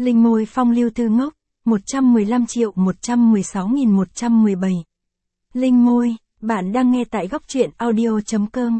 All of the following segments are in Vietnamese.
Linh môi phong lưu thư ngốc, 115.116.117. Linh môi, bạn đang nghe tại góc truyện audio.com.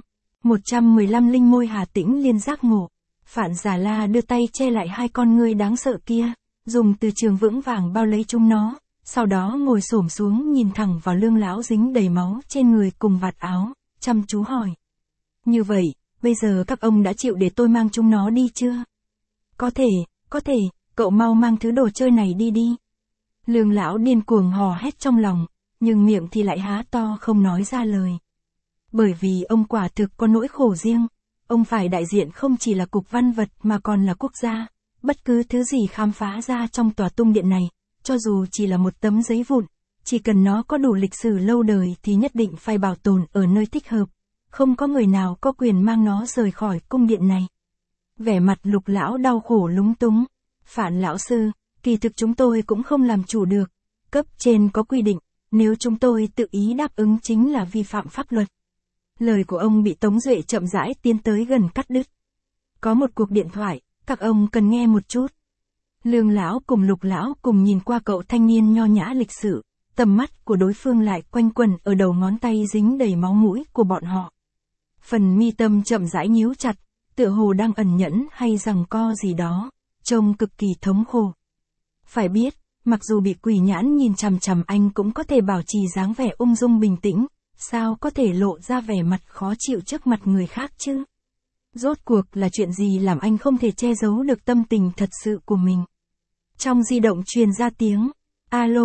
115 Linh môi Hà Tĩnh liên giác ngộ. Phạn Già La đưa tay che lại hai con ngươi đáng sợ kia, dùng từ trường vững vàng bao lấy chúng nó, sau đó ngồi xổm xuống nhìn thẳng vào Lương lão dính đầy máu trên người cùng vạt áo, chăm chú hỏi. Như vậy, bây giờ các ông đã chịu để tôi mang chúng nó đi chưa? Có thể, cậu mau mang thứ đồ chơi này đi đi. Lương lão điên cuồng hò hét trong lòng, nhưng miệng thì lại há to không nói ra lời. Bởi vì ông quả thực có nỗi khổ riêng, ông phải đại diện không chỉ là cục văn vật mà còn là quốc gia. Bất cứ thứ gì khám phá ra trong tòa tung điện này, cho dù chỉ là một tấm giấy vụn, chỉ cần nó có đủ lịch sử lâu đời thì nhất định phải bảo tồn ở nơi thích hợp. Không có người nào có quyền mang nó rời khỏi cung điện này. Vẻ mặt Lục lão đau khổ lúng túng. Phạn lão sư, kỳ thực chúng tôi cũng không làm chủ được. Cấp trên có quy định, nếu chúng tôi tự ý đáp ứng chính là vi phạm pháp luật. Lời của ông bị Tống Duệ chậm rãi tiến tới gần cắt đứt. Có một cuộc điện thoại, các ông cần nghe một chút. Lương lão cùng Lục lão cùng nhìn qua cậu thanh niên nho nhã lịch sự, tầm mắt của đối phương lại quanh quẩn ở đầu ngón tay dính đầy máu mũi của bọn họ. Phần mi tâm chậm rãi nhíu chặt, tựa hồ đang ẩn nhẫn hay giằng co gì đó, trông cực kỳ thống khổ. Phải biết, mặc dù bị quỷ nhãn nhìn chằm chằm anh cũng có thể bảo trì dáng vẻ ung dung bình tĩnh, sao có thể lộ ra vẻ mặt khó chịu trước mặt người khác chứ? Rốt cuộc là chuyện gì làm anh không thể che giấu được tâm tình thật sự của mình? Trong di động truyền ra tiếng, alo,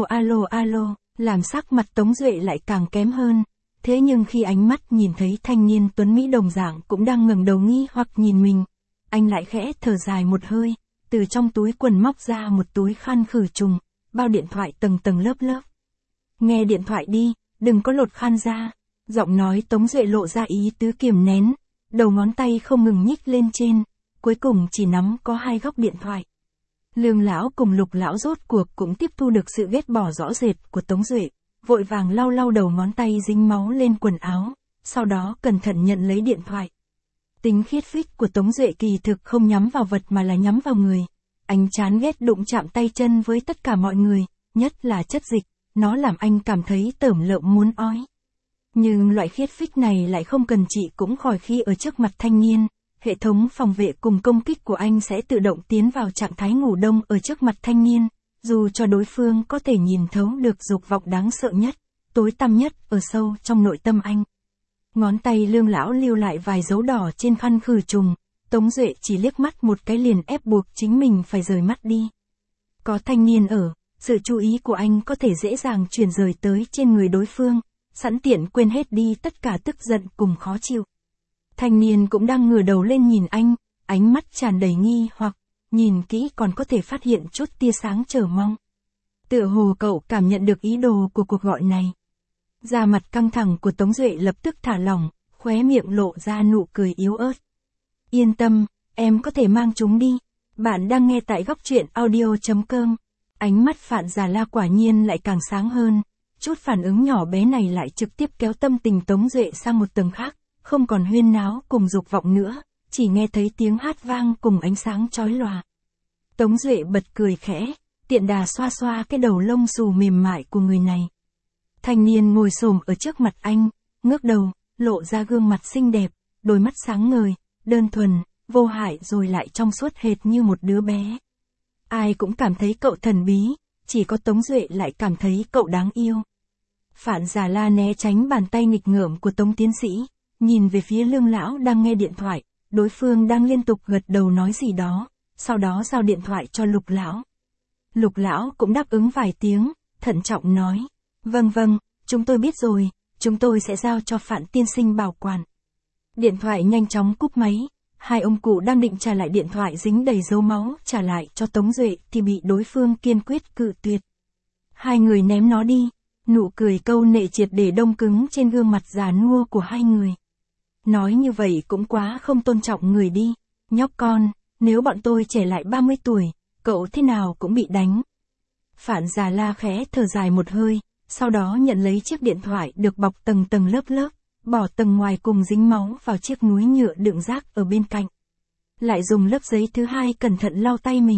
làm sắc mặt Tống Duệ lại càng kém hơn. Thế nhưng khi ánh mắt nhìn thấy thanh niên tuấn Mỹ đồng dạng cũng đang ngẩng đầu nghi hoặc nhìn mình, anh lại khẽ thở dài một hơi, từ trong túi quần móc ra một túi khăn khử trùng, bao điện thoại tầng tầng lớp lớp. Nghe điện thoại đi, đừng có lột khăn ra. Giọng nói Tống Duệ lộ ra ý tứ kiềm nén, đầu ngón tay không ngừng nhích lên trên, cuối cùng chỉ nắm có hai góc điện thoại. Lương lão cùng Lục lão rốt cuộc cũng tiếp thu được sự ghét bỏ rõ rệt của Tống Duệ, vội vàng lau đầu ngón tay dính máu lên quần áo, sau đó cẩn thận nhận lấy điện thoại. Tính khiết phích của Tống Duệ kỳ thực không nhắm vào vật mà là nhắm vào người. Anh chán ghét đụng chạm tay chân với tất cả mọi người, nhất là chất dịch, nó làm anh cảm thấy tởm lợm muốn ói. Nhưng loại khiết phích này lại không cần trị cũng khỏi khi ở trước mặt thanh niên. Hệ thống phòng vệ cùng công kích của anh sẽ tự động tiến vào trạng thái ngủ đông ở trước mặt thanh niên, dù cho đối phương có thể nhìn thấu được dục vọng đáng sợ nhất, tối tăm nhất ở sâu trong nội tâm anh. Ngón tay Lương lão lưu lại vài dấu đỏ trên khăn khử trùng, Tống Duệ chỉ liếc mắt một cái liền ép buộc chính mình phải rời mắt đi. Có thanh niên ở, sự chú ý của anh có thể dễ dàng chuyển rời tới trên người đối phương, sẵn tiện quên hết đi tất cả tức giận cùng khó chịu. Thanh niên cũng đang ngửa đầu lên nhìn anh, ánh mắt tràn đầy nghi hoặc, nhìn kỹ còn có thể phát hiện chút tia sáng chờ mong. Tựa hồ cậu cảm nhận được ý đồ của cuộc gọi này. Da mặt căng thẳng của Tống Duệ lập tức thả lỏng, khóe miệng lộ ra nụ cười yếu ớt. Yên tâm, em có thể mang chúng đi. Bạn đang nghe tại góc truyện audio.com. Ánh mắt Phạn Già La quả nhiên lại càng sáng hơn. Chút phản ứng nhỏ bé này lại trực tiếp kéo tâm tình Tống Duệ sang một tầng khác, không còn huyên náo cùng dục vọng nữa, chỉ nghe thấy tiếng hát vang cùng ánh sáng chói lòa. Tống Duệ bật cười khẽ, tiện đà xoa xoa cái đầu lông xù mềm mại của người này. Thanh niên ngồi xổm ở trước mặt anh, ngước đầu, lộ ra gương mặt xinh đẹp, đôi mắt sáng ngời, đơn thuần, vô hại rồi lại trong suốt hệt như một đứa bé. Ai cũng cảm thấy cậu thần bí, chỉ có Tống Duệ lại cảm thấy cậu đáng yêu. Phạn Già La né tránh bàn tay nghịch ngợm của Tống tiến sĩ, nhìn về phía Lương lão đang nghe điện thoại, đối phương đang liên tục gật đầu nói gì đó, sau đó giao điện thoại cho Lục lão. Lục lão cũng đáp ứng vài tiếng, thận trọng nói, vâng, chúng tôi biết rồi, chúng tôi sẽ giao cho Phạn tiên sinh bảo quản. Điện thoại nhanh chóng cúp máy, hai ông cụ đang định trả lại điện thoại dính đầy dấu máu trả lại cho Tống Duệ thì bị đối phương kiên quyết cự tuyệt. Hai người ném nó đi, nụ cười câu nệ triệt để đông cứng trên gương mặt già nua của hai người. Nói như vậy cũng quá không tôn trọng người đi, nhóc con, nếu bọn tôi trẻ lại 30 tuổi, cậu thế nào cũng bị đánh. Phạn Già La khẽ thở dài một hơi, sau đó nhận lấy chiếc điện thoại được bọc tầng tầng lớp lớp, bỏ tầng ngoài cùng dính máu vào chiếc núi nhựa đựng rác ở bên cạnh. Lại dùng lớp giấy thứ hai cẩn thận lau tay mình.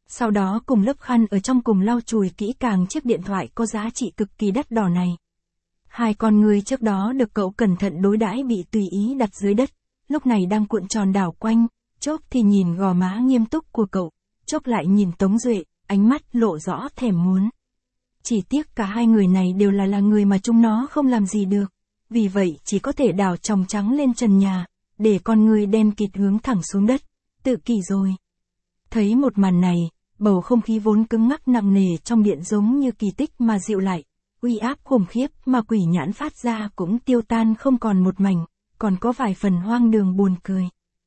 Sau đó cùng lớp khăn ở trong cùng lau chùi kỹ càng chiếc điện thoại có giá trị cực kỳ đắt đỏ này. Hai con người trước đó được cậu cẩn thận đối đãi bị tùy ý đặt dưới đất, lúc này đang cuộn tròn đảo quanh, chốc thì nhìn gò má nghiêm túc của cậu, chốc lại nhìn Tống Duệ, ánh mắt lộ rõ thèm muốn. Chỉ tiếc cả hai người này đều là người mà chúng nó không làm gì được, vì vậy chỉ có thể đảo tròng trắng lên trần nhà, để con người đen kịt hướng thẳng xuống đất, tự kỷ rồi. Thấy một màn này, bầu không khí vốn cứng ngắc nặng nề trong điện giống như kỳ tích mà dịu lại, uy áp khủng khiếp mà quỷ nhãn phát ra cũng tiêu tan không còn một mảnh, còn có vài phần hoang đường buồn cười.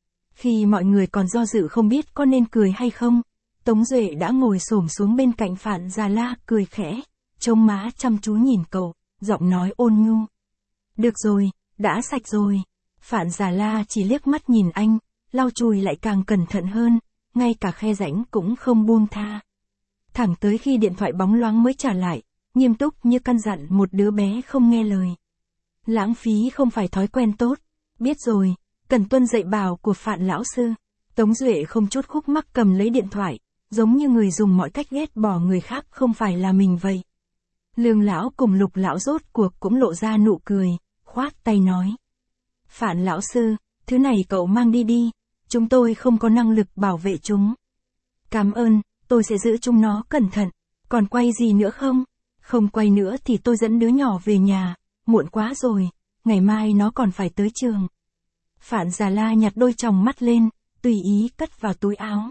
Khi mọi người còn do dự không biết có nên cười hay không, Tống Duệ đã ngồi xổm xuống bên cạnh Phạn Già La cười khẽ, trông má chăm chú nhìn cậu, giọng nói ôn nhu. Được rồi, đã sạch rồi. Phạn Già La chỉ liếc mắt nhìn anh, lau chùi lại càng cẩn thận hơn, ngay cả khe rãnh cũng không buông tha. Thẳng tới khi điện thoại bóng loáng mới trả lại, nghiêm túc như căn dặn một đứa bé không nghe lời. Lãng phí không phải thói quen tốt, biết rồi, cần tuân dạy bảo của Phạn lão sư. Tống Duệ không chút khúc mắc cầm lấy điện thoại, giống như người dùng mọi cách ghét bỏ người khác không phải là mình vậy. Lương lão cùng Lục lão rốt cuộc cũng lộ ra nụ cười, khoát tay nói. Phạn lão sư, thứ này cậu mang đi đi, chúng tôi không có năng lực bảo vệ chúng. Cảm ơn, tôi sẽ giữ chúng nó cẩn thận, còn quay gì nữa không? Không quay nữa thì tôi dẫn đứa nhỏ về nhà, muộn quá rồi, ngày mai nó còn phải tới trường. Phạn Già La nhặt đôi tròng mắt lên, tùy ý cất vào túi áo.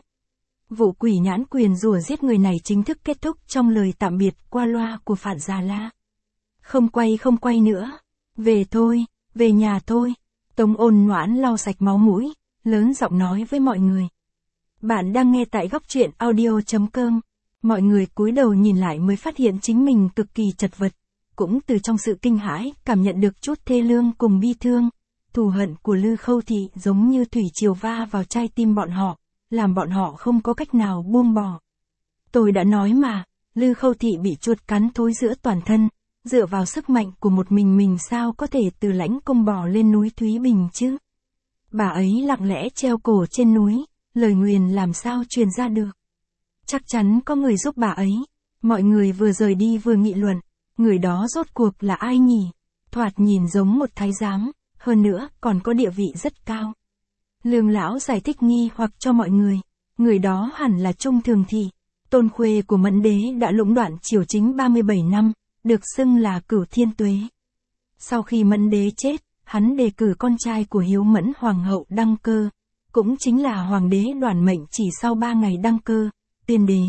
Vụ quỷ nhãn quyền rủa giết người này chính thức kết thúc trong lời tạm biệt qua loa của Phạn Già La. Không quay nữa. Về thôi, về nhà thôi. Tống Ôn Ngoãn lau sạch máu mũi, lớn giọng nói với mọi người. Bạn đang nghe tại góc truyện audio.com. Mọi người cúi đầu nhìn lại mới phát hiện chính mình cực kỳ chật vật. Cũng từ trong sự kinh hãi, cảm nhận được chút thê lương cùng bi thương. Thù hận của Lư Khâu Thị giống như thủy triều va vào trái tim bọn họ, làm bọn họ không có cách nào buông bỏ. Tôi đã nói mà, Lư Khâu Thị bị chuột cắn thối giữa toàn thân, dựa vào sức mạnh của một mình sao có thể từ Lãnh Cung bò lên núi Thúy Bình chứ? Bà ấy lặng lẽ treo cổ trên núi, lời nguyền làm sao truyền ra được? Chắc chắn có người giúp bà ấy. Mọi người vừa rời đi vừa nghị luận, người đó rốt cuộc là ai nhỉ? Thoạt nhìn giống một thái giám, hơn nữa còn có địa vị rất cao. Lương lão giải thích nghi hoặc cho mọi người đó hẳn là Trung Thường Thị, tôn khuê của Mẫn Đế đã lũng đoạn triều chính 37 năm, được xưng là Cửu Thiên Tuế. Sau khi Mẫn Đế chết, hắn đề cử con trai của Hiếu Mẫn Hoàng hậu đăng cơ, cũng chính là Hoàng đế Đoản Mệnh chỉ sau 3 ngày đăng cơ, Tuyên Đế.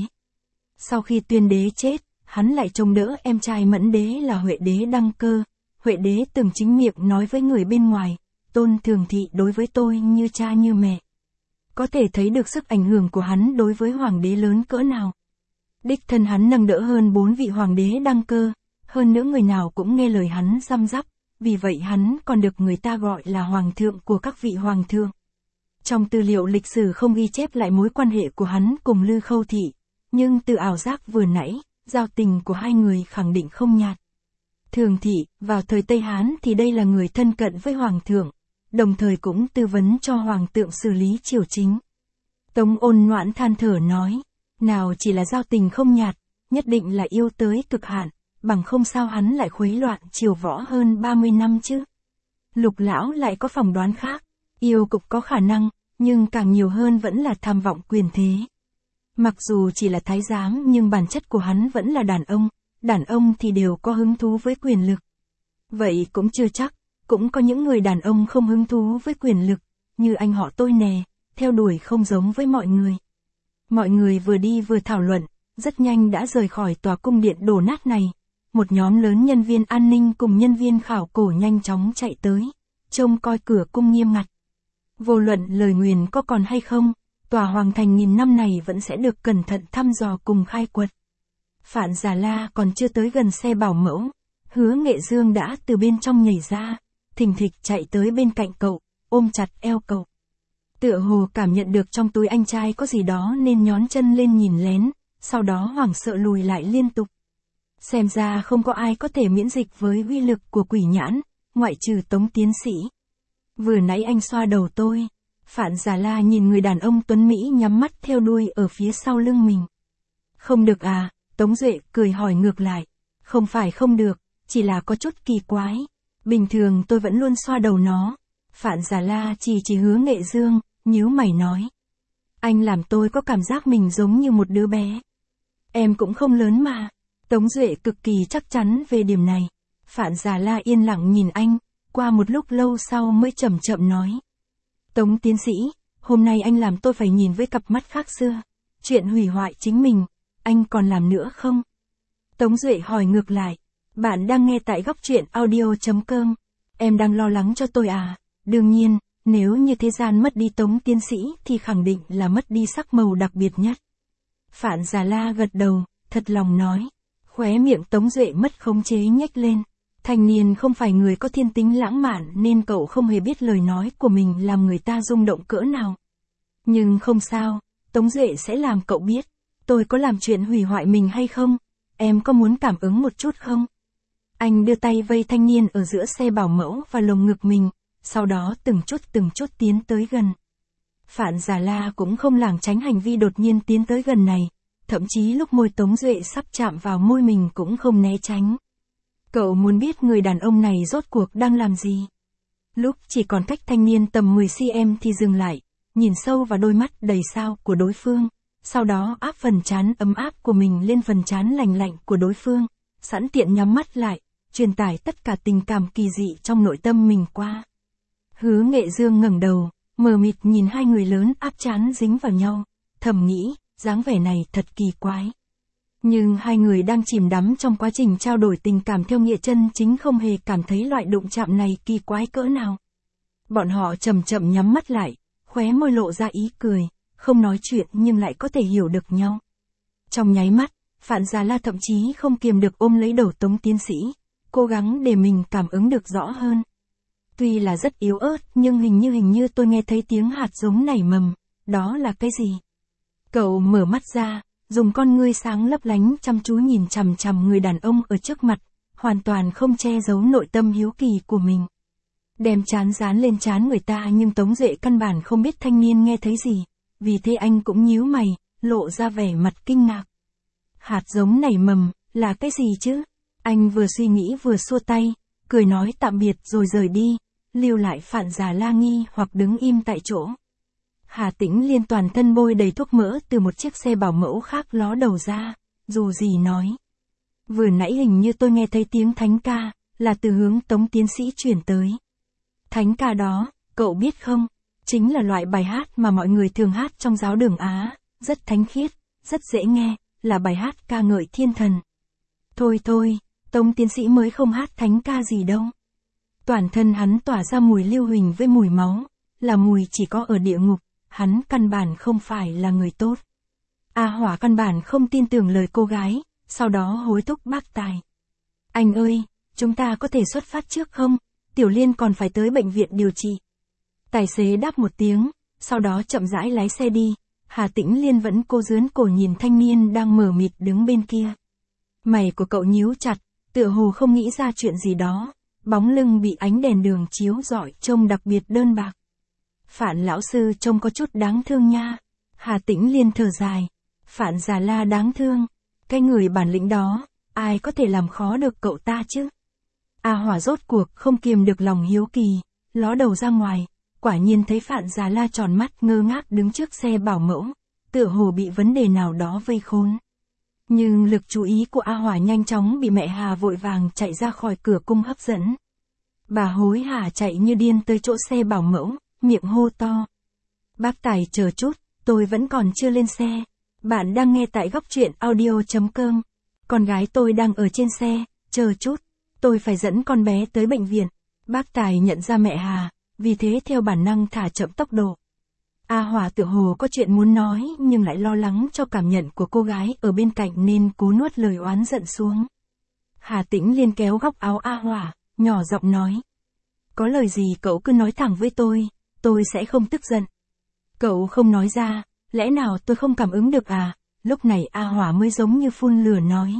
Sau khi Tuyên Đế chết, hắn lại trông đỡ em trai Mẫn Đế là Huệ Đế đăng cơ. Huệ Đế từng chính miệng nói với người bên ngoài, Tôn Thường Thị đối với tôi như cha như mẹ. Có thể thấy được sức ảnh hưởng của hắn đối với Hoàng đế lớn cỡ nào. Đích thân hắn nâng đỡ hơn 4 vị Hoàng đế đăng cơ, hơn nữa người nào cũng nghe lời hắn răm rắp, vì vậy hắn còn được người ta gọi là Hoàng thượng của các vị Hoàng thượng. Trong tư liệu lịch sử không ghi chép lại mối quan hệ của hắn cùng Lư Khâu Thị, nhưng từ ảo giác vừa nãy, giao tình của hai người khẳng định không nhạt. Thường Thị, vào thời Tây Hán thì đây là người thân cận với Hoàng thượng, đồng thời cũng tư vấn cho Hoàng thượng xử lý triều chính. Tống Ôn Ngoãn than thở nói, nào chỉ là giao tình không nhạt, nhất định là yêu tới cực hạn, bằng không sao hắn lại khuấy loạn triều võ hơn 30 năm chứ. Lục lão lại có phỏng đoán khác, yêu cũng có khả năng, nhưng càng nhiều hơn vẫn là tham vọng quyền thế. Mặc dù chỉ là thái giám nhưng bản chất của hắn vẫn là đàn ông thì đều có hứng thú với quyền lực. Vậy cũng chưa chắc, cũng có những người đàn ông không hứng thú với quyền lực, như anh họ tôi nè, theo đuổi không giống với mọi người. Mọi người vừa đi vừa thảo luận, rất nhanh đã rời khỏi tòa cung điện đổ nát này. Một nhóm lớn nhân viên an ninh cùng nhân viên khảo cổ nhanh chóng chạy tới, trông coi cửa cung nghiêm ngặt. Vô luận lời nguyền có còn hay không, tòa hoàng thành nghìn năm này vẫn sẽ được cẩn thận thăm dò cùng khai quật. Phạn Già La còn chưa tới gần xe bảo mẫu, Hứa Nghệ Dương đã từ bên trong nhảy ra, thình thịch chạy tới bên cạnh cậu, ôm chặt eo cậu. Tựa hồ cảm nhận được trong túi anh trai có gì đó nên nhón chân lên nhìn lén, sau đó hoảng sợ lùi lại liên tục. Xem ra không có ai có thể miễn dịch với uy lực của quỷ nhãn, ngoại trừ Tống tiến sĩ. Vừa nãy anh xoa đầu tôi. Phạn Già La nhìn người đàn ông tuấn Mỹ nhắm mắt theo đuôi ở phía sau lưng mình. Không được à, Tống Duệ cười hỏi ngược lại. Không phải không được, chỉ là có chút kỳ quái. Bình thường tôi vẫn luôn xoa đầu nó. Phạn Già La chỉ Hứa Nghệ Dương, nhíu mày nói. Anh làm tôi có cảm giác mình giống như một đứa bé. Em cũng không lớn mà. Tống Duệ cực kỳ chắc chắn về điểm này. Phạn Già La yên lặng nhìn anh, qua một lúc lâu sau mới chậm chậm nói. Tống tiến sĩ, hôm nay anh làm tôi phải nhìn với cặp mắt khác xưa. Chuyện hủy hoại chính mình, anh còn làm nữa không? Tống Duệ hỏi ngược lại. Bạn đang nghe tại góc truyện audio.com. Em đang lo lắng cho tôi à? Đương nhiên, nếu như thế gian mất đi Tống tiến sĩ thì khẳng định là mất đi sắc màu đặc biệt nhất. Phạn Già La gật đầu, thật lòng nói. Khóe miệng Tống Duệ mất khống chế nhếch lên. Thanh niên không phải người có thiên tính lãng mạn nên cậu không hề biết lời nói của mình làm người ta rung động cỡ nào. Nhưng không sao, Tống Duệ sẽ làm cậu biết. Tôi có làm chuyện hủy hoại mình hay không? Em có muốn cảm ứng một chút không? Anh đưa tay vây thanh niên ở giữa xe bảo mẫu và lồng ngực mình, sau đó từng chút tiến tới gần. Phạn Già La cũng không lảng tránh hành vi đột nhiên tiến tới gần này, thậm chí lúc môi Tống Duệ sắp chạm vào môi mình cũng không né tránh. Cậu muốn biết người đàn ông này rốt cuộc đang làm gì? Lúc chỉ còn cách thanh niên tầm 10 cm thì dừng lại, nhìn sâu vào đôi mắt đầy sao của đối phương, sau đó áp phần trán ấm áp của mình lên phần trán lạnh lạnh của đối phương, sẵn tiện nhắm mắt lại, truyền tải tất cả tình cảm kỳ dị trong nội tâm mình qua. Hứa Nghệ Dương ngẩng đầu, mờ mịt nhìn hai người lớn áp trán dính vào nhau, thầm nghĩ, dáng vẻ này thật kỳ quái. Nhưng hai người đang chìm đắm trong quá trình trao đổi tình cảm theo nghĩa chân chính không hề cảm thấy loại đụng chạm này kỳ quái cỡ nào. Bọn họ chậm chậm nhắm mắt lại, khóe môi lộ ra ý cười, không nói chuyện nhưng lại có thể hiểu được nhau. Trong nháy mắt, Phạn Già La thậm chí không kiềm được ôm lấy đầu Tống tiến sĩ, cố gắng để mình cảm ứng được rõ hơn. Tuy là rất yếu ớt nhưng hình như tôi nghe thấy tiếng hạt giống nảy mầm, đó là cái gì? Cậu mở mắt ra, dùng con ngươi sáng lấp lánh chăm chú nhìn chằm chằm người đàn ông ở trước mặt, hoàn toàn không che giấu nội tâm hiếu kỳ của mình. Đem trán dán lên trán người ta nhưng Tống Duệ căn bản không biết thanh niên nghe thấy gì, vì thế anh cũng nhíu mày, lộ ra vẻ mặt kinh ngạc. Hạt giống nảy mầm, là cái gì chứ? Anh vừa suy nghĩ vừa xua tay, cười nói tạm biệt rồi rời đi, lưu lại Phạn Già La nghi hoặc đứng im tại chỗ. Hà Tĩnh Liên toàn thân bôi đầy thuốc mỡ từ một chiếc xe bảo mẫu khác ló đầu ra, dù gì nói. Vừa nãy hình như tôi nghe thấy tiếng thánh ca, là từ hướng Tống tiến sĩ chuyển tới. Thánh ca đó, cậu biết không, chính là loại bài hát mà mọi người thường hát trong giáo đường Á, rất thánh khiết, rất dễ nghe, là bài hát ca ngợi thiên thần. Thôi, Tống tiến sĩ mới không hát thánh ca gì đâu. Toàn thân hắn tỏa ra mùi lưu huỳnh với mùi máu, là mùi chỉ có ở địa ngục, hắn căn bản không phải là người tốt. A Hỏa căn bản không tin tưởng lời cô gái, sau đó hối thúc bác tài. Anh ơi, chúng ta có thể xuất phát trước không? Tiểu Liên còn phải tới bệnh viện điều trị. Tài xế đáp một tiếng, sau đó chậm rãi lái xe đi. Hà Tĩnh Liên vẫn cố dướn cổ nhìn thanh niên đang mờ mịt đứng bên kia. Mày của cậu nhíu chặt, tựa hồ không nghĩ ra chuyện gì đó. Bóng lưng bị ánh đèn đường chiếu rọi trông đặc biệt đơn bạc. Phạn lão sư trông có chút đáng thương nha. Hà Tĩnh Liên thở dài. Phạn Già La đáng thương. Cái người bản lĩnh đó, ai có thể làm khó được cậu ta chứ? A Hỏa rốt cuộc không kiềm được lòng hiếu kỳ, ló đầu ra ngoài, quả nhiên thấy Phạn Già La tròn mắt ngơ ngác đứng trước xe bảo mẫu, tựa hồ bị vấn đề nào đó vây khốn. Nhưng lực chú ý của A Hỏa nhanh chóng bị mẹ Hà vội vàng chạy ra khỏi cửa cung hấp dẫn. Bà hối hả chạy như điên tới chỗ xe bảo mẫu, miệng hô to. Bác Tài chờ chút, tôi vẫn còn chưa lên xe. Bạn đang nghe tại góc truyện audio.com. Con gái tôi đang ở trên xe, chờ chút. Tôi phải dẫn con bé tới bệnh viện. Bác Tài nhận ra mẹ Hà, vì thế theo bản năng thả chậm tốc độ. A Hỏa tựa hồ có chuyện muốn nói nhưng lại lo lắng cho cảm nhận của cô gái ở bên cạnh nên cố nuốt lời oán giận xuống. Hà Tĩnh Liên kéo góc áo A Hỏa, nhỏ giọng nói. Có lời gì cậu cứ nói thẳng với tôi sẽ không tức giận. Cậu không nói ra, lẽ nào tôi không cảm ứng được à? Lúc này A Hỏa mới giống như phun lửa nói.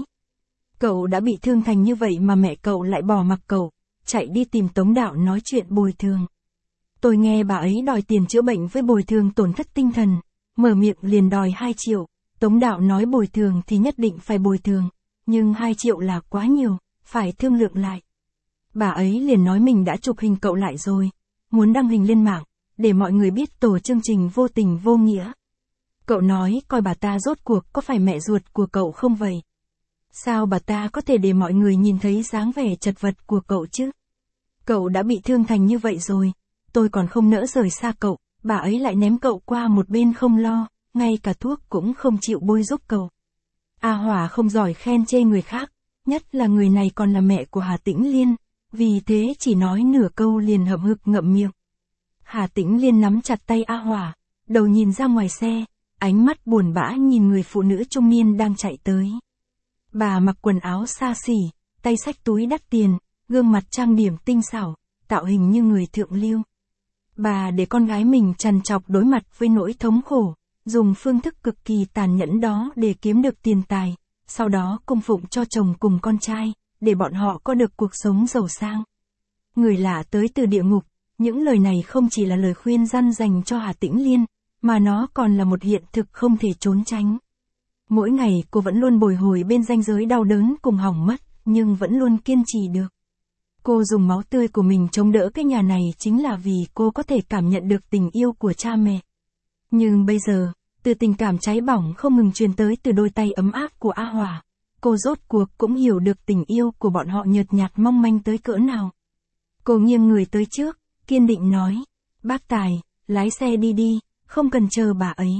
Cậu đã bị thương thành như vậy mà mẹ cậu lại bỏ mặc cậu, chạy đi tìm Tống Đạo nói chuyện bồi thường. Tôi nghe bà ấy đòi tiền chữa bệnh với bồi thường tổn thất tinh thần, mở miệng liền đòi 2 triệu, Tống Đạo nói bồi thường thì nhất định phải bồi thường, nhưng 2 triệu là quá nhiều, phải thương lượng lại. Bà ấy liền nói mình đã chụp hình cậu lại rồi, muốn đăng hình lên mạng, để mọi người biết tổ chương trình vô tình vô nghĩa. Cậu nói coi bà ta rốt cuộc có phải mẹ ruột của cậu không vậy? Sao bà ta có thể để mọi người nhìn thấy dáng vẻ chật vật của cậu chứ? Cậu đã bị thương thành như vậy rồi, tôi còn không nỡ rời xa cậu, bà ấy lại ném cậu qua một bên không lo, ngay cả thuốc cũng không chịu bôi giúp cậu. A Hỏa không giỏi khen chê người khác, nhất là người này còn là mẹ của Hà Tĩnh Liên, vì thế chỉ nói nửa câu liền hậm hực ngậm miệng. Hà Tĩnh Liên nắm chặt tay A Hỏa, đầu nhìn ra ngoài xe, ánh mắt buồn bã nhìn người phụ nữ trung niên đang chạy tới. Bà mặc quần áo xa xỉ, tay xách túi đắt tiền, gương mặt trang điểm tinh xảo, tạo hình như người thượng lưu. Bà để con gái mình trằn trọc đối mặt với nỗi thống khổ, dùng phương thức cực kỳ tàn nhẫn đó để kiếm được tiền tài, sau đó cung phụng cho chồng cùng con trai, để bọn họ có được cuộc sống giàu sang. Người lạ tới từ địa ngục, những lời này không chỉ là lời khuyên răn dành cho Hà Tĩnh Liên, mà nó còn là một hiện thực không thể trốn tránh. Mỗi ngày cô vẫn luôn bồi hồi bên ranh giới đau đớn cùng hỏng mất, nhưng vẫn luôn kiên trì được. Cô dùng máu tươi của mình chống đỡ cái nhà này chính là vì cô có thể cảm nhận được tình yêu của cha mẹ. Nhưng bây giờ, từ tình cảm cháy bỏng không ngừng truyền tới từ đôi tay ấm áp của A Hỏa, cô rốt cuộc cũng hiểu được tình yêu của bọn họ nhợt nhạt mong manh tới cỡ nào. Cô nghiêng người tới trước, kiên định nói, bác Tài, lái xe đi đi, không cần chờ bà ấy.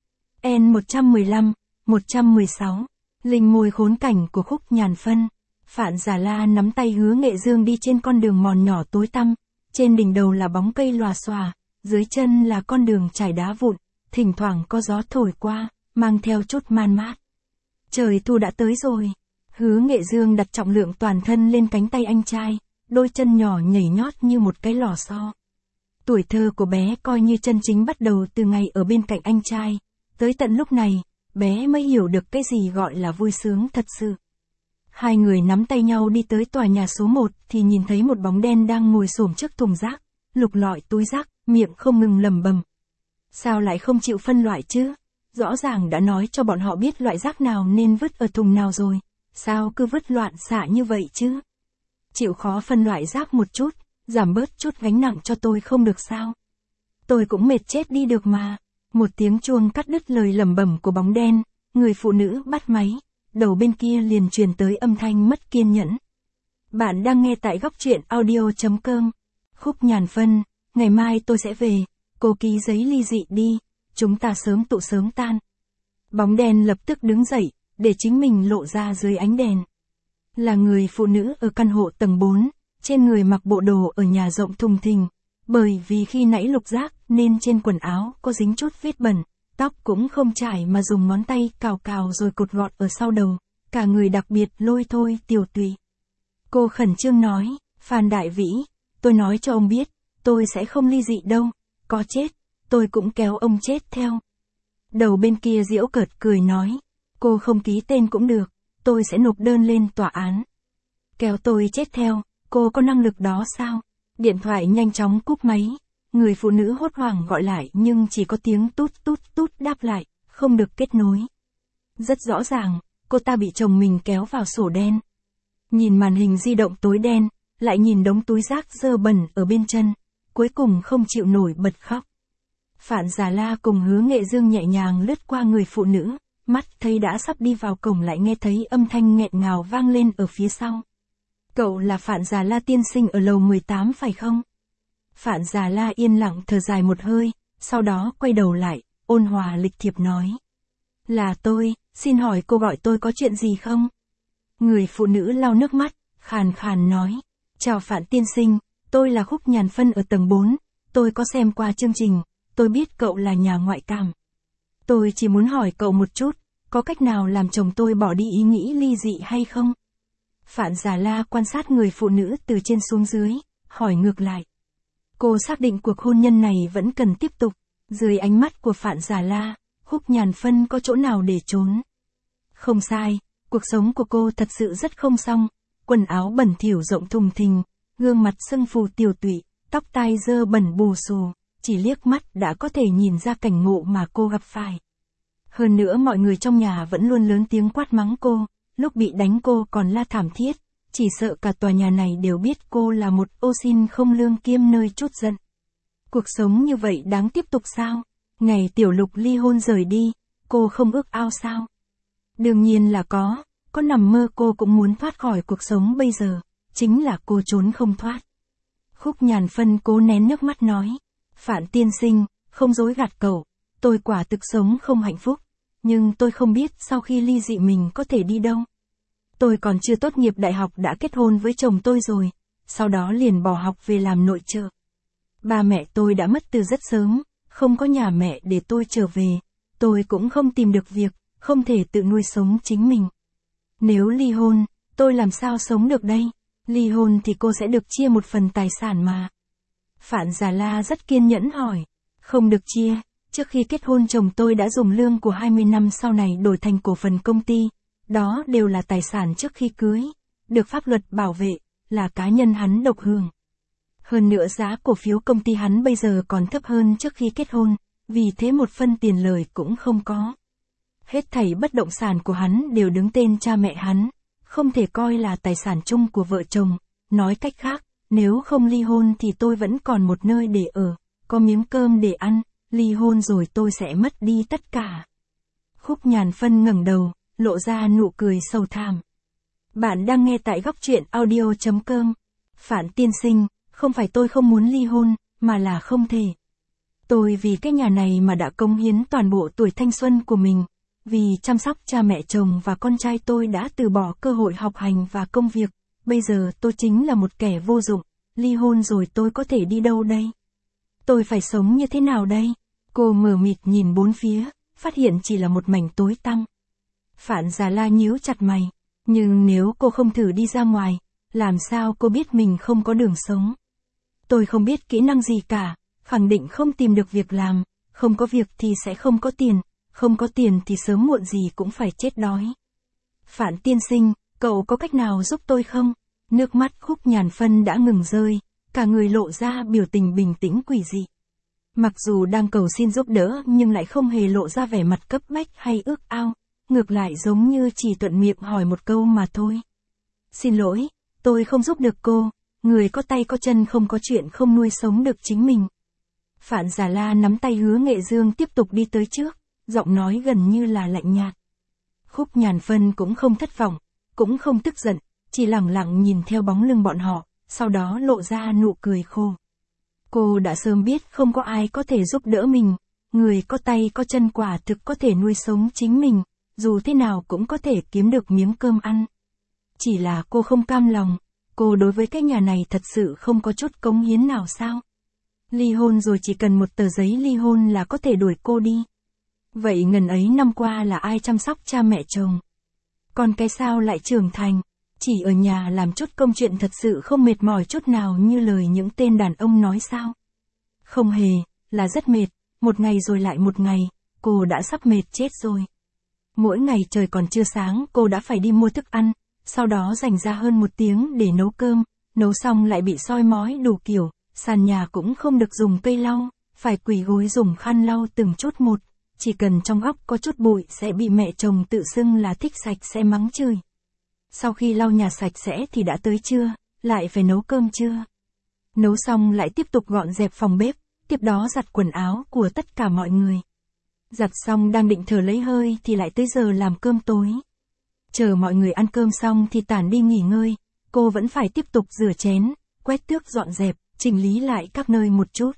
N115, 116, linh môi khốn cảnh của Khúc Nhàn Phân. Phạn Già La nắm tay Hứa Nghệ Dương đi trên con đường mòn nhỏ tối tăm, trên đỉnh đầu là bóng cây lòa xòa, dưới chân là con đường trải đá vụn, thỉnh thoảng có gió thổi qua, mang theo chút man mát. Trời thu đã tới rồi. Hứa Nghệ Dương đặt trọng lượng toàn thân lên cánh tay anh trai, đôi chân nhỏ nhảy nhót như một cái lò xo. Tuổi thơ của bé coi như chân chính bắt đầu từ ngày ở bên cạnh anh trai, tới tận lúc này, bé mới hiểu được cái gì gọi là vui sướng thật sự. Hai người nắm tay nhau đi tới tòa nhà số 1 thì nhìn thấy một bóng đen đang ngồi xổm trước thùng rác, lục lọi túi rác, miệng không ngừng lẩm bẩm. Sao lại không chịu phân loại chứ? Rõ ràng đã nói cho bọn họ biết loại rác nào nên vứt ở thùng nào rồi, sao cứ vứt loạn xạ như vậy chứ? Chịu khó phân loại rác một chút, giảm bớt chút gánh nặng cho tôi không được sao? Tôi cũng mệt chết đi được mà. Một tiếng chuông cắt đứt lời lẩm bẩm của bóng đen, người phụ nữ bắt máy, đầu bên kia liền truyền tới âm thanh mất kiên nhẫn. Bạn đang nghe tại góc truyện audio.com. Khúc Nhàn Phân, ngày mai tôi sẽ về, cô ký giấy ly dị đi, chúng ta sớm tụ sớm tan. Bóng đen lập tức đứng dậy, để chính mình lộ ra dưới ánh đèn. Là người phụ nữ ở căn hộ tầng 4, trên người mặc bộ đồ ở nhà rộng thùng thình, bởi vì khi nãy lục rác nên trên quần áo có dính chút vết bẩn, tóc cũng không chải mà dùng ngón tay cào cào rồi cột gọt ở sau đầu, cả người đặc biệt lôi thôi tiều tụy. Cô khẩn trương nói, Phan Đại Vĩ, tôi nói cho ông biết, tôi sẽ không ly dị đâu, có chết, tôi cũng kéo ông chết theo. Đầu bên kia giễu cợt cười nói, cô không ký tên cũng được, tôi sẽ nộp đơn lên tòa án. Kéo tôi chết theo, cô có năng lực đó sao? Điện thoại nhanh chóng cúp máy, người phụ nữ hốt hoảng gọi lại nhưng chỉ có tiếng tút tút tút đáp lại, không được kết nối. Rất rõ ràng, cô ta bị chồng mình kéo vào sổ đen. Nhìn màn hình di động tối đen, lại nhìn đống túi rác dơ bẩn ở bên chân, cuối cùng không chịu nổi bật khóc. Phạn Già La cùng Hứa Nghệ Dương nhẹ nhàng lướt qua người phụ nữ, mắt thấy đã sắp đi vào cổng lại nghe thấy âm thanh nghẹn ngào vang lên ở phía sau. Cậu là Phạn Già La tiên sinh ở lầu 18 phải không? Phạn Già La yên lặng thở dài một hơi, sau đó quay đầu lại, ôn hòa lịch thiệp nói. Là tôi, xin hỏi cô gọi tôi có chuyện gì không? Người phụ nữ lau nước mắt, khàn khàn nói. Chào Phạn tiên sinh, tôi là Khúc Nhàn Phân ở tầng 4, tôi có xem qua chương trình, tôi biết cậu là nhà ngoại cảm. Tôi chỉ muốn hỏi cậu một chút, có cách nào làm chồng tôi bỏ đi ý nghĩ ly dị hay không? Phạn Già La quan sát người phụ nữ từ trên xuống dưới, hỏi ngược lại. Cô xác định cuộc hôn nhân này vẫn cần tiếp tục. Dưới ánh mắt của Phạn Già La, Khúc Nhàn Phân có chỗ nào để trốn? Không sai, cuộc sống của cô thật sự rất không xong. Quần áo bẩn thỉu rộng thùng thình, gương mặt sưng phù tiều tụy, tóc tai dơ bẩn bù xù, chỉ liếc mắt đã có thể nhìn ra cảnh ngộ mà cô gặp phải. Hơn nữa mọi người trong nhà vẫn luôn lớn tiếng quát mắng cô, lúc bị đánh cô còn la thảm thiết, chỉ sợ cả tòa nhà này đều biết cô là một ô xin không lương kiêm nơi trút giận. Cuộc sống như vậy đáng tiếp tục sao? Ngày Tiểu Lục ly hôn rời đi, cô không ước ao sao? Đương nhiên là có nằm mơ cô cũng muốn thoát khỏi cuộc sống bây giờ, chính là cô trốn không thoát. Khúc Nhàn Phân cố nén nước mắt nói, Phạn tiên sinh, không dối gạt cậu, tôi quả thực sống không hạnh phúc, nhưng tôi không biết sau khi ly dị mình có thể đi đâu. Tôi còn chưa tốt nghiệp đại học đã kết hôn với chồng tôi rồi, sau đó liền bỏ học về làm nội trợ. Ba mẹ tôi đã mất từ rất sớm, không có nhà mẹ để tôi trở về, tôi cũng không tìm được việc, không thể tự nuôi sống chính mình. Nếu ly hôn, tôi làm sao sống được đây? Ly hôn thì cô sẽ được chia một phần tài sản mà. Phạn Già La rất kiên nhẫn hỏi. Không được chia, trước khi kết hôn chồng tôi đã dùng lương của 20 năm sau này đổi thành cổ phần công ty, đó đều là tài sản trước khi cưới, được pháp luật bảo vệ, là cá nhân hắn độc hưởng. Hơn nữa giá cổ phiếu công ty hắn bây giờ còn thấp hơn trước khi kết hôn, vì thế một phân tiền lời cũng không có. Hết thảy bất động sản của hắn đều đứng tên cha mẹ hắn, không thể coi là tài sản chung của vợ chồng. Nói cách khác, nếu không ly hôn thì tôi vẫn còn một nơi để ở, có miếng cơm để ăn, ly hôn rồi tôi sẽ mất đi tất cả. Khúc Nhàn Phân ngẩng đầu, lộ ra nụ cười sâu thẳm. Bạn đang nghe tại góc truyện audio.com. Phạn tiên sinh, không phải tôi không muốn ly hôn, mà là không thể. Tôi vì cái nhà này mà đã cống hiến toàn bộ tuổi thanh xuân của mình. Vì chăm sóc cha mẹ chồng và con trai tôi đã từ bỏ cơ hội học hành và công việc, bây giờ tôi chính là một kẻ vô dụng, ly hôn rồi tôi có thể đi đâu đây? Tôi phải sống như thế nào đây? Cô mờ mịt nhìn bốn phía, phát hiện chỉ là một mảnh tối tăm. Phạn Già La nhíu chặt mày, nhưng nếu cô không thử đi ra ngoài, làm sao cô biết mình không có đường sống? Tôi không biết kỹ năng gì cả, khẳng định không tìm được việc làm, không có việc thì sẽ không có tiền. Không có tiền thì sớm muộn gì cũng phải chết đói. Phạn tiên sinh, cậu có cách nào giúp tôi không? Nước mắt Khúc Nhàn Phân đã ngừng rơi, cả người lộ ra biểu tình bình tĩnh quỷ dị. Mặc dù đang cầu xin giúp đỡ nhưng lại không hề lộ ra vẻ mặt cấp bách hay ước ao, ngược lại giống như chỉ thuận miệng hỏi một câu mà thôi. Xin lỗi, tôi không giúp được cô, người có tay có chân không có chuyện không nuôi sống được chính mình. Phạn Già La nắm tay Hứa Nghệ Dương tiếp tục đi tới trước. Giọng nói gần như là lạnh nhạt. Khúc Nhàn Phân cũng không thất vọng, cũng không tức giận, chỉ lẳng lặng nhìn theo bóng lưng bọn họ, sau đó lộ ra nụ cười khô. Cô đã sớm biết không có ai có thể giúp đỡ mình, người có tay có chân quả thực có thể nuôi sống chính mình, dù thế nào cũng có thể kiếm được miếng cơm ăn. Chỉ là cô không cam lòng, cô đối với cái nhà này thật sự không có chút cống hiến nào sao? Ly hôn rồi chỉ cần một tờ giấy ly hôn là có thể đuổi cô đi. Vậy ngần ấy năm qua là ai chăm sóc cha mẹ chồng? Còn cái sao lại trưởng thành, chỉ ở nhà làm chút công chuyện thật sự không mệt mỏi chút nào như lời những tên đàn ông nói sao? Không hề, là rất mệt, một ngày rồi lại một ngày, cô đã sắp mệt chết rồi. Mỗi ngày trời còn chưa sáng cô đã phải đi mua thức ăn, sau đó dành ra hơn 1 tiếng để nấu cơm, nấu xong lại bị soi mói đủ kiểu, sàn nhà cũng không được dùng cây lau, phải quỳ gối dùng khăn lau từng chút một. Chỉ cần trong góc có chút bụi sẽ bị mẹ chồng tự xưng là thích sạch sẽ mắng chửi. Sau khi lau nhà sạch sẽ thì đã tới trưa, lại phải nấu cơm trưa. Nấu xong lại tiếp tục gọn dẹp phòng bếp, tiếp đó giặt quần áo của tất cả mọi người. Giặt xong đang định thở lấy hơi thì lại tới giờ làm cơm tối. Chờ mọi người ăn cơm xong thì tản đi nghỉ ngơi, cô vẫn phải tiếp tục rửa chén, quét tước dọn dẹp, chỉnh lý lại các nơi một chút.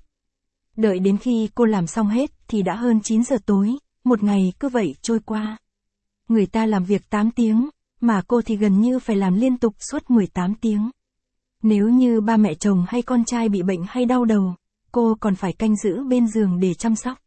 Đợi đến khi cô làm xong hết thì đã hơn 9 giờ tối, một ngày cứ vậy trôi qua. Người ta làm việc 8 tiếng, mà cô thì gần như phải làm liên tục suốt 18 tiếng. Nếu như ba mẹ chồng hay con trai bị bệnh hay đau đầu, cô còn phải canh giữ bên giường để chăm sóc.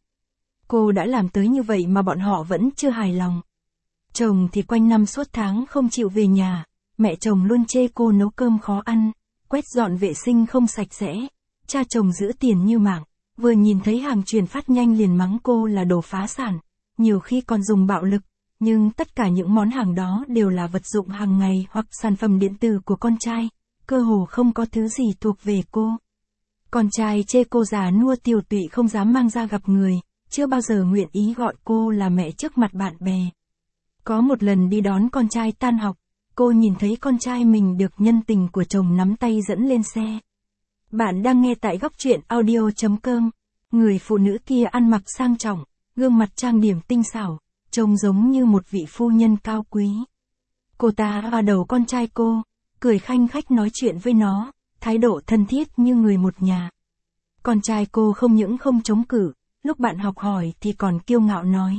Cô đã làm tới như vậy mà bọn họ vẫn chưa hài lòng. Chồng thì quanh năm suốt tháng không chịu về nhà, mẹ chồng luôn chê cô nấu cơm khó ăn, quét dọn vệ sinh không sạch sẽ, cha chồng giữ tiền như mạng. Vừa nhìn thấy hàng chuyển phát nhanh liền mắng cô là đồ phá sản, nhiều khi còn dùng bạo lực, nhưng tất cả những món hàng đó đều là vật dụng hàng ngày hoặc sản phẩm điện tử của con trai, cơ hồ không có thứ gì thuộc về cô. Con trai chê cô già nua tiều tụy không dám mang ra gặp người, chưa bao giờ nguyện ý gọi cô là mẹ trước mặt bạn bè. Có một lần đi đón con trai tan học, cô nhìn thấy con trai mình được nhân tình của chồng nắm tay dẫn lên xe. Bạn đang nghe tại góc truyện audio.com. Người phụ nữ kia ăn mặc sang trọng, gương mặt trang điểm tinh xảo, trông giống như một vị phu nhân cao quý. Cô ta vào đầu con trai cô, cười khanh khách nói chuyện với nó, thái độ thân thiết như người một nhà. Con trai cô không những không chống cự, lúc bạn học hỏi thì còn kiêu ngạo nói.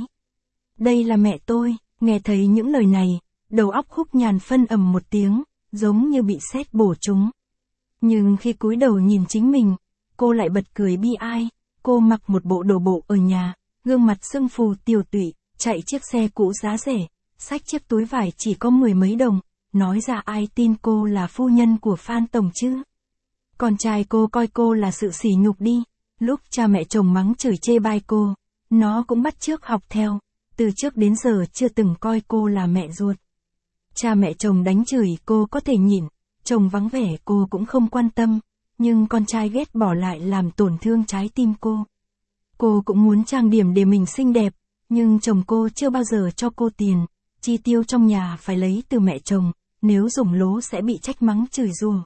Đây là mẹ tôi. Nghe thấy những lời này, đầu óc Khúc Nhàn Phân ầm một tiếng, giống như bị sét bổ trúng. Nhưng khi cúi đầu nhìn chính mình, cô lại bật cười bi ai. Cô mặc một bộ đồ bộ ở nhà, gương mặt sưng phù tiều tụy, chạy chiếc xe cũ giá rẻ, xách chiếc túi vải chỉ có 10 mấy đồng, nói ra ai tin cô là phu nhân của Phan Tổng chứ. Con trai cô coi cô là sự sỉ nhục đi, lúc cha mẹ chồng mắng chửi chê bai cô, nó cũng bắt chước học theo, từ trước đến giờ chưa từng coi cô là mẹ ruột. Cha mẹ chồng đánh chửi cô có thể nhịn, chồng vắng vẻ cô cũng không quan tâm, nhưng con trai ghét bỏ lại làm tổn thương trái tim cô. Cô cũng muốn trang điểm để mình xinh đẹp, nhưng chồng cô chưa bao giờ cho cô tiền, chi tiêu trong nhà phải lấy từ mẹ chồng, nếu dùng lố sẽ bị trách mắng chửi rủa.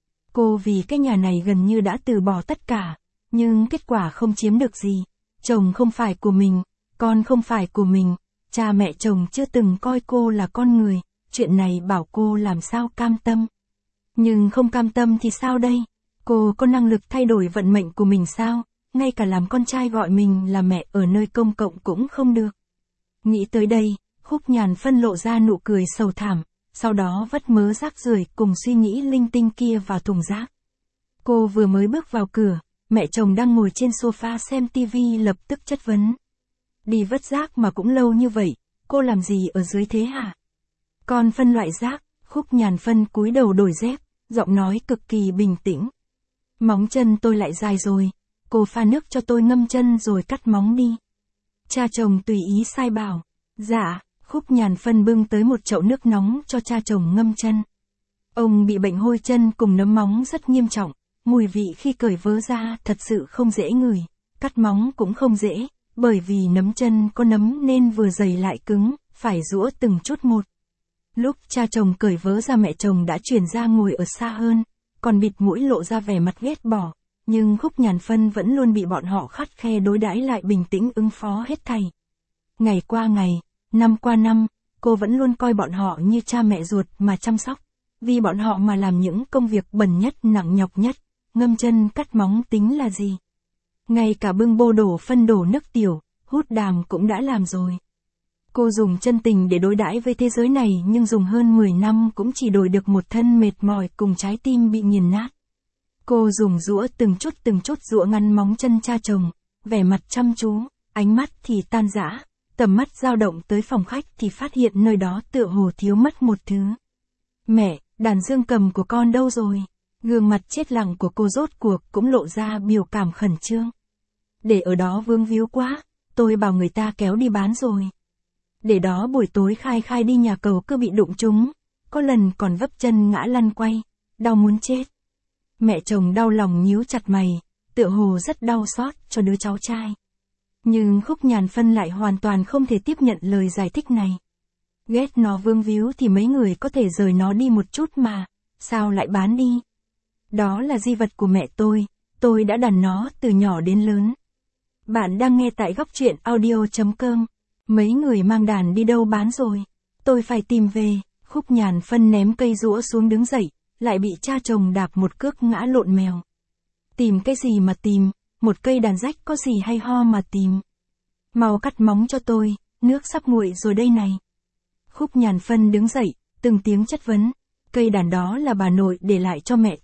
Cô vì cái nhà này gần như đã từ bỏ tất cả, nhưng kết quả không chiếm được gì. Chồng không phải của mình, con không phải của mình, cha mẹ chồng chưa từng coi cô là con người, chuyện này bảo cô làm sao cam tâm. Nhưng không cam tâm thì sao đây? Cô có năng lực thay đổi vận mệnh của mình sao? Ngay cả làm con trai gọi mình là mẹ ở nơi công cộng cũng không được. Nghĩ tới đây, Khúc Nhàn Phân lộ ra nụ cười sầu thảm, sau đó vất mớ rác rưởi cùng suy nghĩ linh tinh kia vào thùng rác. Cô vừa mới bước vào cửa, mẹ chồng đang ngồi trên sofa xem tivi lập tức chất vấn. Đi vứt rác mà cũng lâu như vậy, cô làm gì ở dưới thế hả? Con phân loại rác. Khúc Nhàn Phân cúi đầu đổi dép, giọng nói cực kỳ bình tĩnh. Móng chân tôi lại dài rồi, cô pha nước cho tôi ngâm chân rồi cắt móng đi. Cha chồng tùy ý sai bảo. Dạ. Khúc Nhàn Phân bưng tới một chậu nước nóng cho cha chồng ngâm chân. Ông bị bệnh hôi chân cùng nấm móng rất nghiêm trọng, mùi vị khi cởi vớ ra thật sự không dễ ngửi, cắt móng cũng không dễ, bởi vì nấm chân có nấm nên vừa dày lại cứng, phải giũa từng chút một. Lúc cha chồng cởi vớ ra mẹ chồng đã chuyển ra ngồi ở xa hơn, còn bịt mũi lộ ra vẻ mặt ghét bỏ, nhưng Khúc Nhàn Phân vẫn luôn bị bọn họ khắt khe đối đãi lại bình tĩnh ứng phó hết thảy. Ngày qua ngày, năm qua năm, cô vẫn luôn coi bọn họ như cha mẹ ruột mà chăm sóc, vì bọn họ mà làm những công việc bẩn nhất nặng nhọc nhất, ngâm chân cắt móng tính là gì. Ngay cả bưng bô đổ phân đổ nước tiểu, hút đàm cũng đã làm rồi. Cô dùng chân tình để đối đãi với thế giới này nhưng dùng hơn 10 năm cũng chỉ đổi được một thân mệt mỏi cùng trái tim bị nghiền nát. Cô dùng giũa từng chút giũa ngăn móng chân cha chồng, vẻ mặt chăm chú, ánh mắt thì tan rã, tầm mắt dao động tới phòng khách thì phát hiện nơi đó tựa hồ thiếu mất một thứ. Mẹ, đàn dương cầm của con đâu rồi? Gương mặt chết lặng của cô rốt cuộc cũng lộ ra biểu cảm khẩn trương. Để ở đó vương víu quá, tôi bảo người ta kéo đi bán rồi. Để đó buổi tối khai đi nhà cầu cứ bị đụng trúng, có lần còn vấp chân ngã lăn quay, đau muốn chết. Mẹ chồng đau lòng nhíu chặt mày, tựa hồ rất đau xót cho đứa cháu trai. Nhưng Khúc Nhàn Phân lại hoàn toàn không thể tiếp nhận lời giải thích này. Ghét nó vương víu thì mấy người có thể rời nó đi một chút mà, sao lại bán đi? Đó là di vật của mẹ tôi đã đàn nó từ nhỏ đến lớn. Bạn đang nghe tại góc truyện audio.com. Mấy người mang đàn đi đâu bán rồi? Tôi phải tìm về. Khúc Nhàn Phân ném cây giũa xuống đứng dậy, lại bị cha chồng đạp một cước ngã lộn mèo. Tìm cái gì mà tìm, một cây đàn rách có gì hay ho mà tìm. Mau cắt móng cho tôi, nước sắp nguội rồi đây này. Khúc Nhàn Phân đứng dậy, từng tiếng chất vấn. Cây đàn đó là bà nội để lại cho mẹ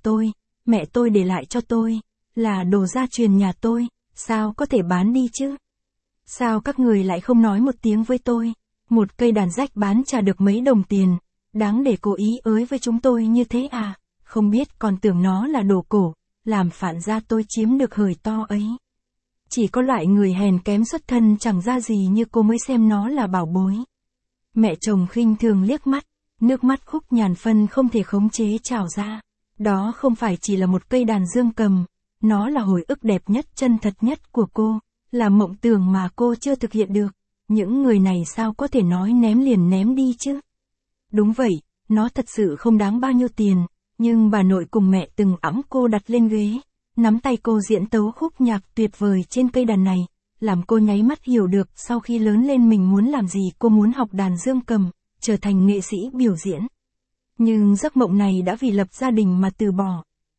tôi để lại cho tôi, là đồ gia truyền nhà tôi, sao có thể bán đi chứ? Sao các người lại không nói một tiếng với tôi? Một cây đàn rách bán trả được mấy đồng tiền, đáng để cố ý ới với chúng tôi như thế à? Không biết còn tưởng nó là đồ cổ, làm phản gia tôi chiếm được hời to ấy. Chỉ có loại người hèn kém xuất thân chẳng ra gì như cô mới xem nó là bảo bối. Mẹ chồng khinh thường liếc mắt, nước mắt Khúc Nhàn Phân không thể khống chế trào ra. Đó không phải chỉ là một cây đàn dương cầm, nó là hồi ức đẹp nhất chân thật nhất của cô, là mộng tưởng mà cô chưa thực hiện được. Những người này sao có thể nói ném liền ném đi chứ? Đúng vậy, nó thật sự không đáng bao nhiêu tiền, nhưng bà nội cùng mẹ từng ẵm cô đặt lên ghế, nắm tay cô diễn tấu khúc nhạc tuyệt vời trên cây đàn này, làm cô nháy mắt hiểu được sau khi lớn lên mình muốn làm gì. Cô muốn học đàn dương cầm, trở thành nghệ sĩ biểu diễn. Nhưng giấc mộng này đã vì lập gia đình mà từ bỏ.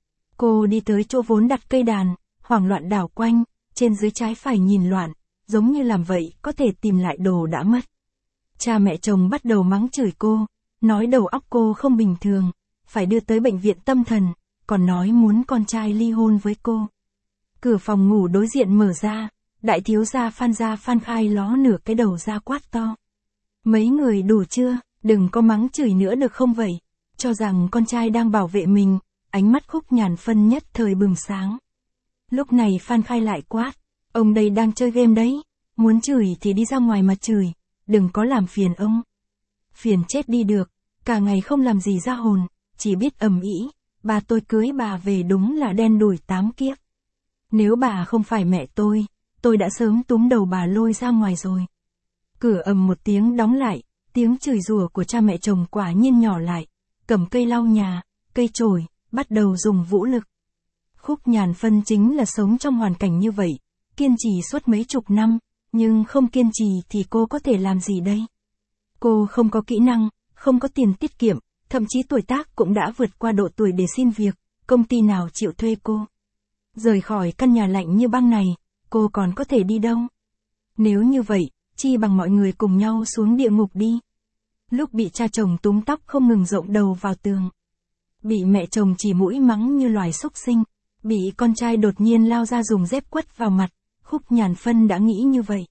Cô đi tới chỗ vốn đặt cây đàn, hoảng loạn đảo quanh, trên dưới trái phải nhìn loạn, giống như làm vậy có thể tìm lại đồ đã mất. Cha mẹ chồng bắt đầu mắng chửi cô, nói đầu óc cô không bình thường, phải đưa tới bệnh viện tâm thần, còn nói muốn con trai ly hôn với cô. Cửa phòng ngủ đối diện mở ra, đại thiếu gia Phan Khai ló nửa cái đầu ra quát to. Mấy người đủ chưa, đừng có mắng chửi nữa được không vậy? Cho rằng con trai đang bảo vệ mình, ánh mắt Khúc Nhàn Phân nhất thời bừng sáng. Lúc này Phan Khai lại quát, ông đây đang chơi game đấy, muốn chửi thì đi ra ngoài mà chửi, đừng có làm phiền ông. Phiền chết đi được, cả ngày không làm gì ra hồn, chỉ biết ầm ĩ, bà tôi cưới bà về đúng là đen đủi 8 kiếp. Nếu bà không phải mẹ tôi đã sớm túm đầu bà lôi ra ngoài rồi. Cửa ầm một tiếng đóng lại, tiếng chửi rủa của cha mẹ chồng quả nhiên nhỏ lại, cầm cây lau nhà, cây chổi, bắt đầu dùng vũ lực. Khúc Nhàn Phân chính là sống trong hoàn cảnh như vậy, kiên trì suốt mấy chục năm, nhưng không kiên trì thì cô có thể làm gì đây? Cô không có kỹ năng, không có tiền tiết kiệm, thậm chí tuổi tác cũng đã vượt qua độ tuổi để xin việc, công ty nào chịu thuê cô. Rời khỏi căn nhà lạnh như băng này, cô còn có thể đi đâu? Nếu như vậy, chi bằng mọi người cùng nhau xuống địa ngục đi. Lúc bị cha chồng túm tóc không ngừng rộng đầu vào tường. Bị mẹ chồng chỉ mũi mắng như loài xúc sinh. Bị con trai đột nhiên lao ra dùng dép quất vào mặt, Khúc Nhàn Phân đã nghĩ như vậy.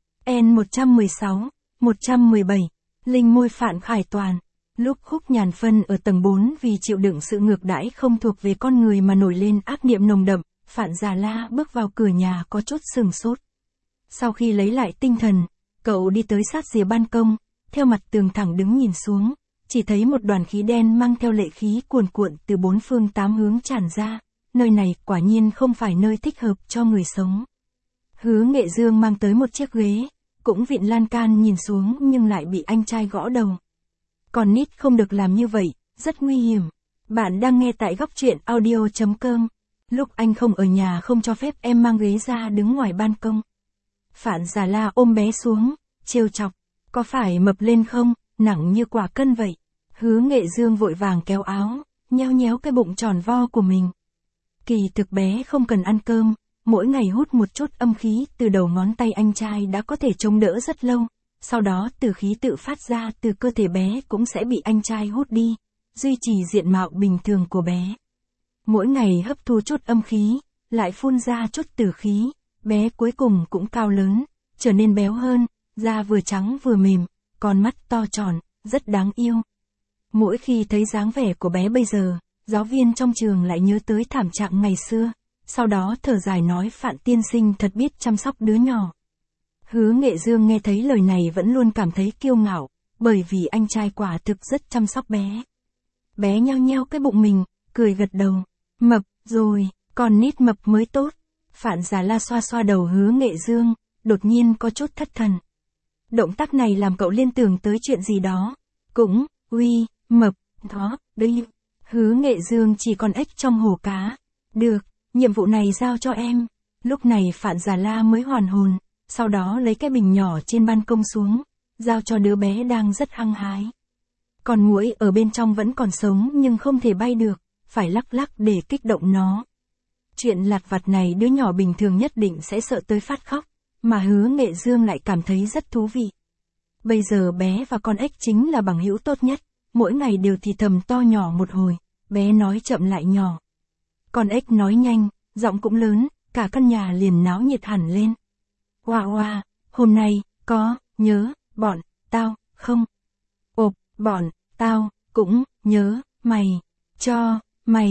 N116, 117, Linh môi Phạn Khải Toàn. Lúc Khúc Nhàn Phân ở tầng 4 vì chịu đựng sự ngược đãi không thuộc về con người mà nổi lên ác niệm nồng đậm, Phạn Già La bước vào cửa nhà có chút sừng sốt. Sau khi lấy lại tinh thần, cậu đi tới sát rìa ban công, theo mặt tường thẳng đứng nhìn xuống, chỉ thấy một đoàn khí đen mang theo lệ khí cuồn cuộn từ 4 phương 8 hướng tràn ra. Nơi này quả nhiên không phải nơi thích hợp cho người sống. Hứa Nghệ Dương mang tới một chiếc ghế, cũng vịn lan can nhìn xuống nhưng lại bị anh trai gõ đầu. Con nít không được làm như vậy, rất nguy hiểm. Bạn đang nghe tại góc truyện audio.com. Lúc anh không ở nhà không cho phép em mang ghế ra đứng ngoài ban công. Phạn Già La ôm bé xuống, trêu chọc. Có phải mập lên không, nặng như quả cân vậy? Hứa Nghệ Dương vội vàng kéo áo, nhéo nhéo cái bụng tròn vo của mình. Kỳ thực bé không cần ăn cơm, mỗi ngày hút một chút âm khí từ đầu ngón tay anh trai đã có thể chống đỡ rất lâu, sau đó từ khí tự phát ra từ cơ thể bé cũng sẽ bị anh trai hút đi, duy trì diện mạo bình thường của bé. Mỗi ngày hấp thu chút âm khí, lại phun ra chút tử khí, bé cuối cùng cũng cao lớn, trở nên béo hơn, da vừa trắng vừa mềm, con mắt to tròn, rất đáng yêu. Mỗi khi thấy dáng vẻ của bé bây giờ, giáo viên trong trường lại nhớ tới thảm trạng ngày xưa, sau đó thở dài nói Phạn tiên sinh thật biết chăm sóc đứa nhỏ. Hứa Nghệ Dương nghe thấy lời này vẫn luôn cảm thấy kiêu ngạo, bởi vì anh trai quả thực rất chăm sóc bé. Bé nheo nheo cái bụng mình, cười gật đầu, mập rồi, còn nít mập mới tốt. Phạn Già La xoa xoa đầu Hứa Nghệ Dương, đột nhiên có chút thất thần. Động tác này làm cậu liên tưởng tới chuyện gì đó. Cũng, uy, mập, đó, đây. Hứa Nghệ Dương chỉ còn ếch trong hồ cá. Được, nhiệm vụ này giao cho em. Lúc này Phạn Già La mới hoàn hồn, sau đó lấy cái bình nhỏ trên ban công xuống, giao cho đứa bé đang rất hăng hái. Còn muỗi ở bên trong vẫn còn sống nhưng không thể bay được, phải lắc lắc để kích động nó. Chuyện lặt vặt này đứa nhỏ bình thường nhất định sẽ sợ tới phát khóc, mà Hứa Nghệ Dương lại cảm thấy rất thú vị. Bây giờ bé và con ếch chính là bằng hữu tốt nhất, mỗi ngày đều thì thầm to nhỏ một hồi, bé nói chậm lại nhỏ. Con ếch nói nhanh, giọng cũng lớn, cả căn nhà liền náo nhiệt hẳn lên. Oa oa, hôm nay, có, nhớ, bọn, tao, không? Ộp, bọn, tao, cũng, nhớ, mày, cho, mày,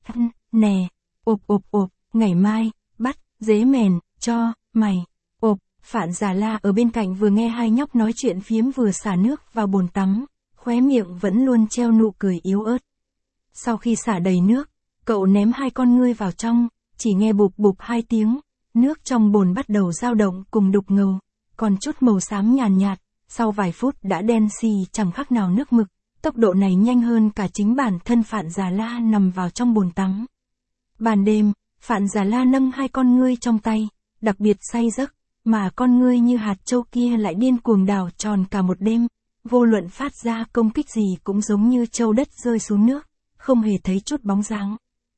nè, ộp ộp ộp, ngày mai, bắt, dế mèn, cho, mày, ộp. Phạn Già La ở bên cạnh vừa nghe hai nhóc nói chuyện phiếm vừa xả nước vào bồn tắm, khóe miệng vẫn luôn treo nụ cười yếu ớt. Sau khi xả đầy nước, cậu ném hai con ngươi vào trong, chỉ nghe bụp bụp 2 tiếng, nước trong bồn bắt đầu dao động cùng đục ngầu, còn chút màu xám nhàn nhạt, sau vài phút đã đen xì chẳng khác nào nước mực, tốc độ này nhanh hơn cả chính bản thân Phạn Già La nằm vào trong bồn tắm. Ban đêm, Phạn Già La nâng 2 con ngươi trong tay, đặc biệt say giấc, mà con ngươi như hạt châu kia lại điên cuồng đảo tròn cả một đêm, vô luận phát ra công kích gì cũng giống như châu đất rơi xuống nước, không hề thấy chút bóng dáng.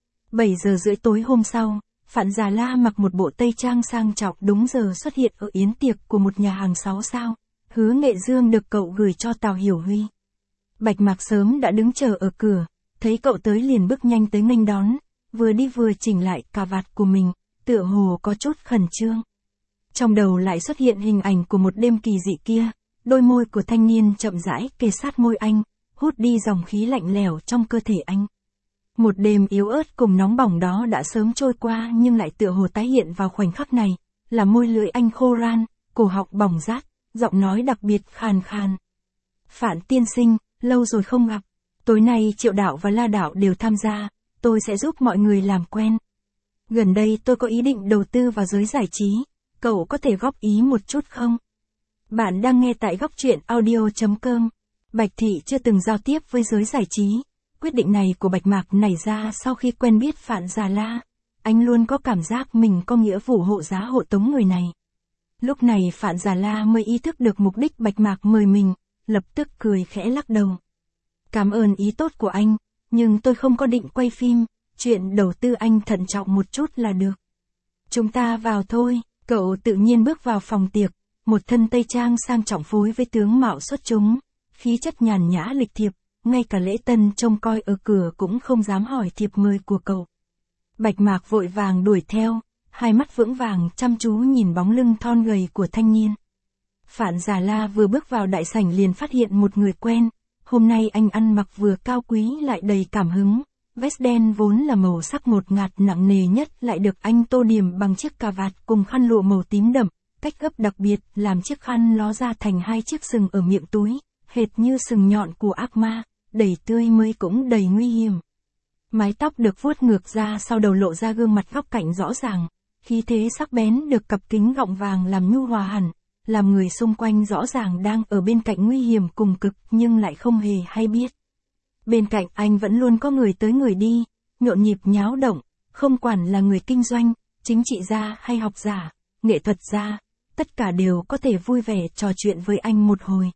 7 giờ rưỡi tối hôm sau, Phạn Già La mặc một bộ tây trang sang trọng đúng giờ xuất hiện ở yến tiệc của một nhà hàng 6 sao, Hứa Nghệ Dương được cậu gửi cho Tào Hiểu Huy. Bạch Mạc sớm đã đứng chờ ở cửa, thấy cậu tới liền bước nhanh tới nghênh đón, vừa đi vừa chỉnh lại cà vạt của mình, tựa hồ có chút khẩn trương. Trong đầu lại xuất hiện hình ảnh của một đêm kỳ dị kia, đôi môi của thanh niên chậm rãi kề sát môi anh, hút đi dòng khí lạnh lẽo trong cơ thể anh. Một đêm yếu ớt cùng nóng bỏng đó đã sớm trôi qua nhưng lại tựa hồ tái hiện vào khoảnh khắc này, là môi lưỡi anh khô ran, cổ họng bỏng rát, giọng nói đặc biệt khàn khàn. Phạn tiên sinh, lâu rồi không gặp, tối nay Triệu đạo và La đạo đều tham gia, tôi sẽ giúp mọi người làm quen. Gần đây tôi có ý định đầu tư vào giới giải trí, cậu có thể góp ý một chút không? Bạn đang nghe tại Góc Truyện Audio.com. Bạch Thị chưa từng giao tiếp với giới giải trí. Quyết định này của Bạch Mạc nảy ra sau khi quen biết Phạn Già La. Anh luôn có cảm giác mình có nghĩa vụ hộ giá hộ tống người này. Lúc này Phạn Già La mới ý thức được mục đích Bạch Mạc mời mình, lập tức cười khẽ lắc đầu. Cảm ơn ý tốt của anh, nhưng tôi không có định quay phim, chuyện đầu tư anh thận trọng một chút là được. Chúng ta vào thôi, cậu tự nhiên bước vào phòng tiệc, một thân tây trang sang trọng phối với tướng mạo xuất chúng, khí chất nhàn nhã lịch thiệp, ngay cả lễ tân trông coi ở cửa cũng không dám hỏi thiệp mời của cậu. Bạch Mạc vội vàng đuổi theo, hai mắt vững vàng chăm chú nhìn bóng lưng thon gầy của thanh niên. Phạn Già La vừa bước vào đại sảnh liền phát hiện một người quen, hôm nay anh ăn mặc vừa cao quý lại đầy cảm hứng, vest đen vốn là màu sắc ngột ngạt nặng nề nhất lại được anh tô điểm bằng chiếc cà vạt cùng khăn lụa màu tím đậm, cách gấp đặc biệt làm chiếc khăn ló ra thành 2 chiếc sừng ở miệng túi, hệt như sừng nhọn của ác ma, đầy tươi mới cũng đầy nguy hiểm. Mái tóc được vuốt ngược ra sau đầu lộ ra gương mặt góc cạnh rõ ràng, khí thế sắc bén được cặp kính gọng vàng làm nhu hòa hẳn, làm người xung quanh rõ ràng đang ở bên cạnh nguy hiểm cùng cực nhưng lại không hề hay biết. Bên cạnh anh vẫn luôn có người tới người đi, nhộn nhịp nháo động, không quản là người kinh doanh, chính trị gia hay học giả, nghệ thuật gia, tất cả đều có thể vui vẻ trò chuyện với anh một hồi.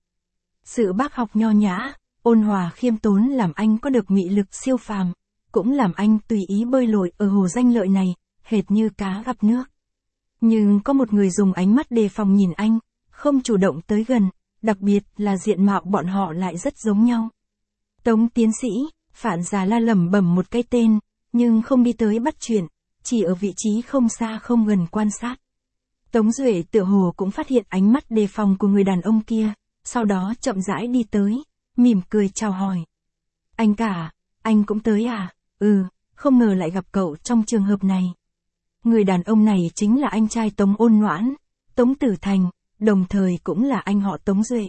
Sự bác học nho nhã, ôn hòa khiêm tốn làm anh có được mị lực siêu phàm, cũng làm anh tùy ý bơi lội ở hồ danh lợi này, hệt như cá gặp nước. Nhưng có một người dùng ánh mắt đề phòng nhìn anh, không chủ động tới gần, đặc biệt là diện mạo bọn họ lại rất giống nhau. Tống tiến sĩ, Phạn Già La lẩm bẩm một cái tên, nhưng không đi tới bắt chuyện, chỉ ở vị trí không xa không gần quan sát. Tống Duệ tựa hồ cũng phát hiện ánh mắt đề phòng của người đàn ông kia, sau đó chậm rãi đi tới, mỉm cười chào hỏi. Anh cả, anh cũng tới à? Không ngờ lại gặp cậu trong trường hợp này. Người đàn ông này chính là anh trai Tống Ôn Noãn, Tống Tử Thành, đồng thời cũng là anh họ Tống Duệ.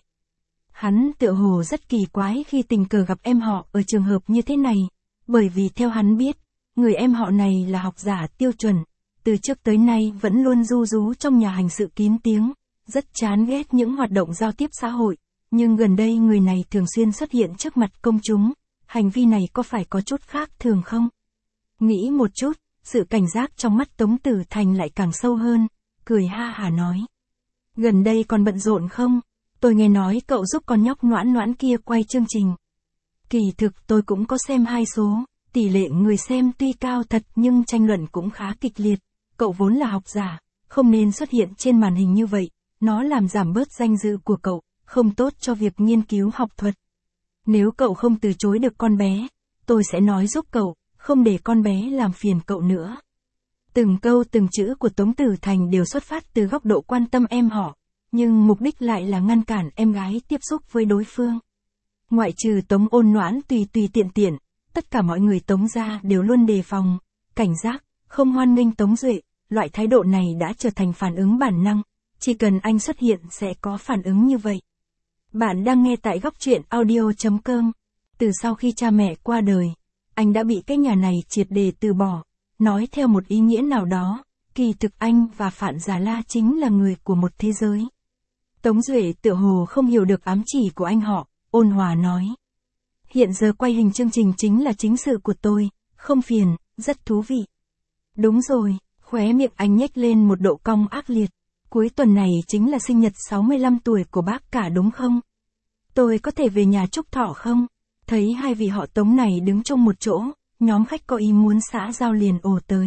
Hắn tựa hồ rất kỳ quái khi tình cờ gặp em họ ở trường hợp như thế này, bởi vì theo hắn biết, người em họ này là học giả tiêu chuẩn, từ trước tới nay vẫn luôn ru rú trong nhà hành sự kín tiếng, rất chán ghét những hoạt động giao tiếp xã hội, nhưng gần đây người này thường xuyên xuất hiện trước mặt công chúng, hành vi này có phải có chút khác thường không? Nghĩ một chút, sự cảnh giác trong mắt Tống Tử Thành lại càng sâu hơn, cười ha hả nói. Gần đây còn bận rộn không? Tôi nghe nói cậu giúp con nhóc Noãn Noãn kia quay chương trình. Kỳ thực tôi cũng có xem 2 số, tỷ lệ người xem tuy cao thật nhưng tranh luận cũng khá kịch liệt. Cậu vốn là học giả, không nên xuất hiện trên màn hình như vậy, nó làm giảm bớt danh dự của cậu, không tốt cho việc nghiên cứu học thuật. Nếu cậu không từ chối được con bé, tôi sẽ nói giúp cậu, không để con bé làm phiền cậu nữa. Từng câu từng chữ của Tống Tử Thành đều xuất phát từ góc độ quan tâm em họ, nhưng mục đích lại là ngăn cản em gái tiếp xúc với đối phương. Ngoại trừ Tống Ôn Noãn tùy tiện, tất cả mọi người Tống gia đều luôn đề phòng, cảnh giác, không hoan nghênh Tống Duệ, loại thái độ này đã trở thành phản ứng bản năng, chỉ cần anh xuất hiện sẽ có phản ứng như vậy. Bạn đang nghe tại Góc Truyện Audio.com. Từ sau khi cha mẹ qua đời, anh đã bị cái nhà này triệt để từ bỏ, nói theo một ý nghĩa nào đó, kỳ thực anh và Phạn Già La chính là người của một thế giới. Tống Duệ tựa hồ không hiểu được ám chỉ của anh họ, ôn hòa nói. Hiện giờ quay hình chương trình chính là chính sự của tôi, không phiền, rất thú vị. Đúng rồi, khóe miệng anh nhếch lên một độ cong ác liệt. Cuối tuần này chính là sinh nhật 65 tuổi của bác cả đúng không? Tôi có thể về nhà chúc thọ không? Thấy hai vị họ Tống này đứng chung một chỗ, nhóm khách có ý muốn xã giao liền ồ tới.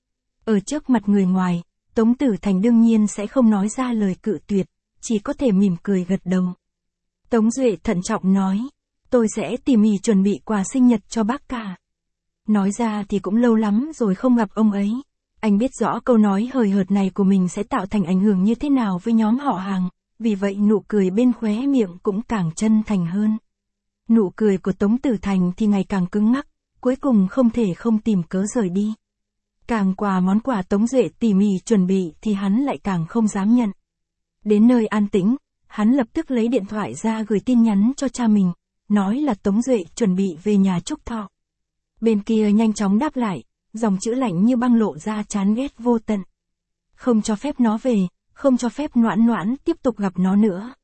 Ở trước mặt người ngoài, Tống Tử Thành đương nhiên sẽ không nói ra lời cự tuyệt, chỉ có thể mỉm cười gật đầu. Tống Duệ thận trọng nói, tôi sẽ tỉ mỉ chuẩn bị quà sinh nhật cho bác cả. Nói ra thì cũng lâu lắm rồi không gặp ông ấy. Anh biết rõ câu nói hời hợt này của mình sẽ tạo thành ảnh hưởng như thế nào với nhóm họ hàng, vì vậy nụ cười bên khóe miệng cũng càng chân thành hơn. Nụ cười của Tống Tử Thành thì ngày càng cứng ngắc, cuối cùng không thể không tìm cớ rời đi. Càng món quà Tống Duệ tỉ mỉ chuẩn bị thì hắn lại càng không dám nhận. Đến nơi an tĩnh, hắn lập tức lấy điện thoại ra gửi tin nhắn cho cha mình, nói là Tống Duệ chuẩn bị về nhà chúc thọ. Bên kia nhanh chóng đáp lại, dòng chữ lạnh như băng lộ ra chán ghét vô tận. Không cho phép nó về, không cho phép Noãn Noãn tiếp tục gặp nó nữa.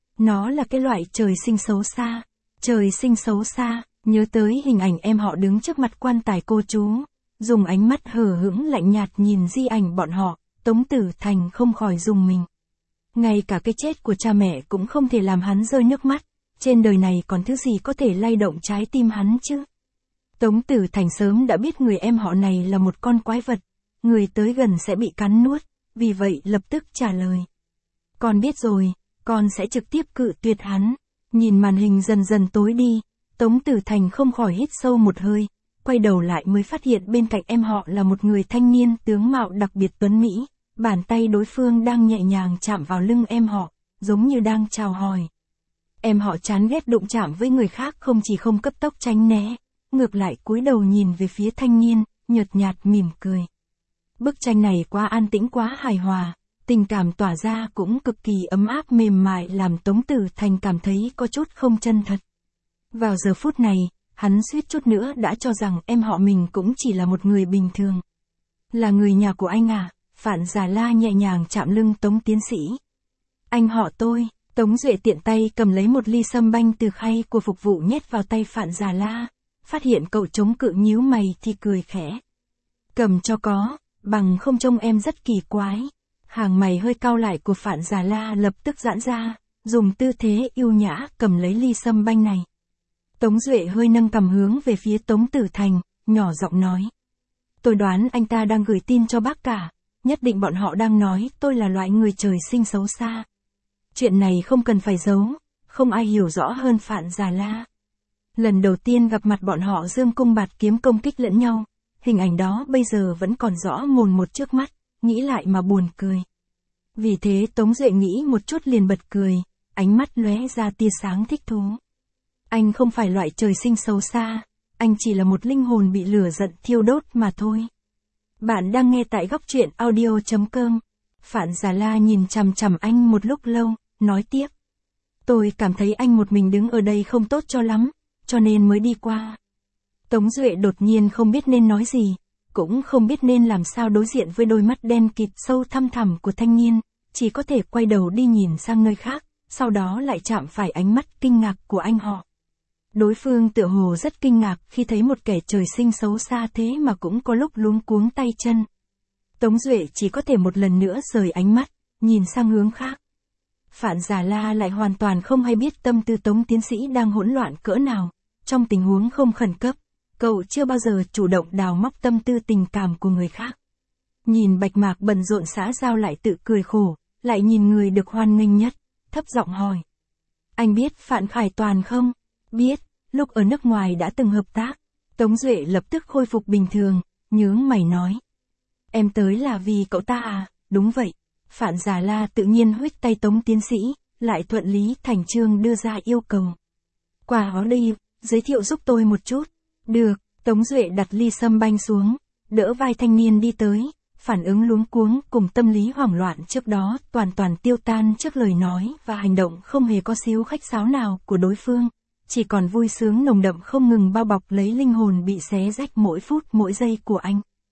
Nó là cái loại trời sinh xấu xa. Trời sinh xấu xa, nhớ tới hình ảnh em họ đứng trước mặt quan tài cô chú, dùng ánh mắt hờ hững lạnh nhạt nhìn di ảnh bọn họ, Tống Tử Thành không khỏi rùng mình. Ngay cả cái chết của cha mẹ cũng không thể làm hắn rơi nước mắt, trên đời này còn thứ gì có thể lay động trái tim hắn chứ? Tống Tử Thành sớm đã biết người em họ này là một con quái vật, người tới gần sẽ bị cắn nuốt, vì vậy lập tức trả lời. Con biết rồi, con sẽ trực tiếp cự tuyệt hắn. Nhìn màn hình dần dần tối đi, Tống Tử Thành không khỏi hít sâu một hơi, quay đầu lại mới phát hiện bên cạnh em họ là một người thanh niên tướng mạo đặc biệt tuấn mỹ, bàn tay đối phương đang nhẹ nhàng chạm vào lưng em họ, giống như đang chào hỏi. Em họ chán ghét đụng chạm với người khác không chỉ không cấp tốc tránh né, ngược lại cúi đầu nhìn về phía thanh niên, nhợt nhạt mỉm cười. Bức tranh này quá an tĩnh quá hài hòa, tình cảm tỏa ra cũng cực kỳ ấm áp mềm mại làm Tống Tử Thành cảm thấy có chút không chân thật. Vào giờ phút này, hắn suýt chút nữa đã cho rằng em họ mình cũng chỉ là một người bình thường. Là người nhà của anh à? Phạn Già La nhẹ nhàng chạm lưng Tống tiến sĩ. Anh họ tôi. Tống Duệ tiện tay cầm lấy một ly sâm banh từ khay của phục vụ nhét vào tay Phạn Già La, phát hiện cậu chống cự nhíu mày thì cười khẽ. Cầm cho có, bằng không trông em rất kỳ quái. Hàng mày hơi cau lại của Phạn Già La lập tức giãn ra, dùng tư thế yêu nhã cầm lấy ly sâm banh này. Tống Duệ hơi nâng cằm hướng về phía Tống Tử Thành, nhỏ giọng nói. Tôi đoán anh ta đang gửi tin cho bác cả, nhất định bọn họ đang nói tôi là loại người trời sinh xấu xa. Chuyện này không cần phải giấu, không ai hiểu rõ hơn Phạn Già La. Lần đầu tiên gặp mặt bọn họ dương cung bạt kiếm công kích lẫn nhau, hình ảnh đó bây giờ vẫn còn rõ mồn một trước mắt, nghĩ lại mà buồn cười. Vì thế Tống Duệ nghĩ một chút liền bật cười, ánh mắt lóe ra tia sáng thích thú. Anh không phải loại trời sinh xấu xa, anh chỉ là một linh hồn bị lửa giận thiêu đốt mà thôi. Bạn đang nghe tại góc truyện audio.com. Phạn Già La nhìn chằm chằm anh một lúc lâu, nói tiếp. Tôi cảm thấy anh một mình đứng ở đây không tốt cho lắm, cho nên mới đi qua. Tống Duệ đột nhiên không biết nên nói gì, cũng không biết nên làm sao đối diện với đôi mắt đen kịt sâu thăm thẳm của thanh niên, chỉ có thể quay đầu đi nhìn sang nơi khác, sau đó lại chạm phải ánh mắt kinh ngạc của anh họ. Đối phương tựa hồ rất kinh ngạc khi thấy một kẻ trời sinh xấu xa thế mà cũng có lúc luống cuống tay chân. Tống Duệ chỉ có thể một lần nữa rời ánh mắt, nhìn sang hướng khác. Phạn Già La lại hoàn toàn không hay biết tâm tư Tống tiến sĩ đang hỗn loạn cỡ nào, trong tình huống không khẩn cấp, cậu chưa bao giờ chủ động đào móc tâm tư tình cảm của người khác. Nhìn Bạch Mạc bận rộn xã giao lại tự cười khổ, lại nhìn người được hoan nghênh nhất, thấp giọng hỏi. Anh biết Phạn Khải Toàn không? Biết, lúc ở nước ngoài đã từng hợp tác. Tống Duệ lập tức khôi phục bình thường, nhướng mày nói. Em tới là vì cậu ta à? Đúng vậy. Phạn Già La tự nhiên huých tay Tống tiến sĩ, lại thuận lý thành chương đưa ra yêu cầu. Qua đó đi, giới thiệu giúp tôi một chút. Được, Tống Duệ đặt ly sâm banh xuống, đỡ vai thanh niên đi tới, phản ứng luống cuống cùng tâm lý hoảng loạn trước đó toàn tiêu tan trước lời nói và hành động không hề có xíu khách sáo nào của đối phương, chỉ còn vui sướng nồng đậm không ngừng bao bọc lấy linh hồn bị xé rách mỗi phút mỗi giây của anh.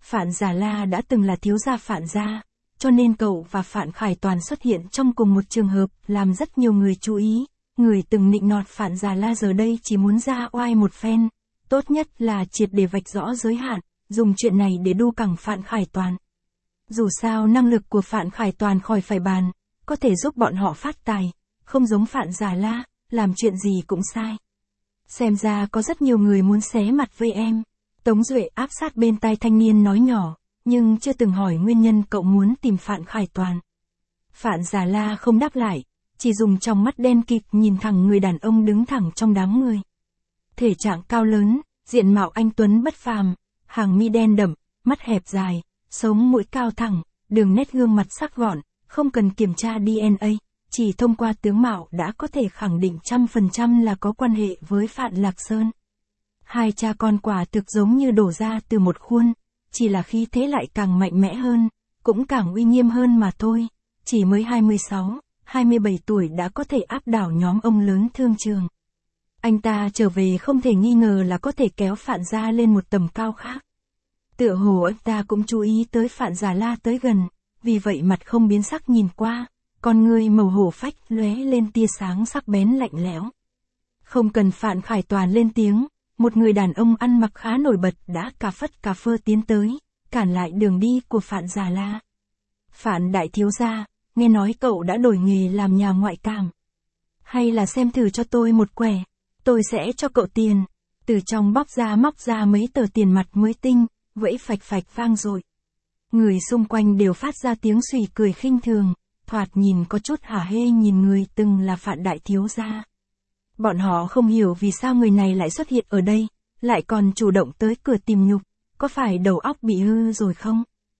Phạn Già La đã từng là thiếu gia Phạn gia, cho nên cậu và Phạn Khải Toàn xuất hiện trong cùng một trường hợp làm rất nhiều người chú ý. Người từng nịnh nọt Phạn Già La giờ đây chỉ muốn ra oai một phen, tốt nhất là triệt để vạch rõ giới hạn, dùng chuyện này để đu cẳng Phạn Khải Toàn. Dù sao năng lực của Phạn Khải Toàn khỏi phải bàn, có thể giúp bọn họ phát tài, không giống Phạn Già La, làm chuyện gì cũng sai. Xem ra có rất nhiều người muốn xé mặt với em. Tống Duệ áp sát bên tai thanh niên nói nhỏ, nhưng chưa từng hỏi nguyên nhân cậu muốn tìm Phạn Khải Toàn. Phạn Già La không đáp lại, chỉ dùng trong mắt đen kịt nhìn thẳng người đàn ông đứng thẳng trong đám người. Thể trạng cao lớn, diện mạo anh tuấn bất phàm, hàng mi đen đậm, mắt hẹp dài, sống mũi cao thẳng, đường nét gương mặt sắc gọn, không cần kiểm tra DNA, chỉ thông qua tướng mạo đã có thể khẳng định 100% là có quan hệ với Phạn Lạc Sơn. Hai cha con quả thực giống như đổ ra từ một khuôn, chỉ là khí thế lại càng mạnh mẽ hơn, cũng càng uy nghiêm hơn mà thôi, chỉ mới 26, 27 tuổi đã có thể áp đảo nhóm ông lớn thương trường. Anh ta trở về không thể nghi ngờ là có thể kéo Phạn gia lên một tầm cao khác. Tựa hồ anh ta cũng chú ý tới Phạn Già La tới gần, vì vậy mặt không biến sắc nhìn qua, con người màu hổ phách lóe lên tia sáng sắc bén lạnh lẽo. Không cần Phạn Khải Toàn lên tiếng, một người đàn ông ăn mặc khá nổi bật đã cà phất cà phơ tiến tới, cản lại đường đi của Phạn Già La. Phạn đại thiếu gia, nghe nói cậu đã đổi nghề làm nhà ngoại cảm. Hay là xem thử cho tôi một quẻ, tôi sẽ cho cậu tiền. Từ trong móc ra mấy tờ tiền mặt mới tinh, vẫy phạch phạch vang dội. Người xung quanh đều phát ra tiếng xùy cười khinh thường, thoạt nhìn có chút hả hê nhìn người từng là Phạn đại thiếu gia. Bọn họ không hiểu vì sao người này lại xuất hiện ở đây, lại còn chủ động tới cửa tìm nhục, có phải đầu óc bị hư rồi không?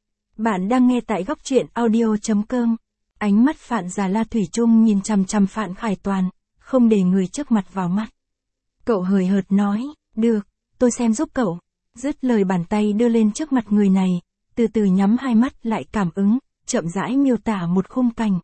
Bạn đang nghe tại góc truyện audio.com. Ánh mắt Phạn Già La thủy chung nhìn chằm chằm Phạn Khải Toàn, không để người trước mặt vào mắt. Cậu hời hợt nói, được, tôi xem giúp cậu. Dứt lời bàn tay đưa lên trước mặt người này, từ từ nhắm hai mắt lại cảm ứng, chậm rãi miêu tả một khung cảnh.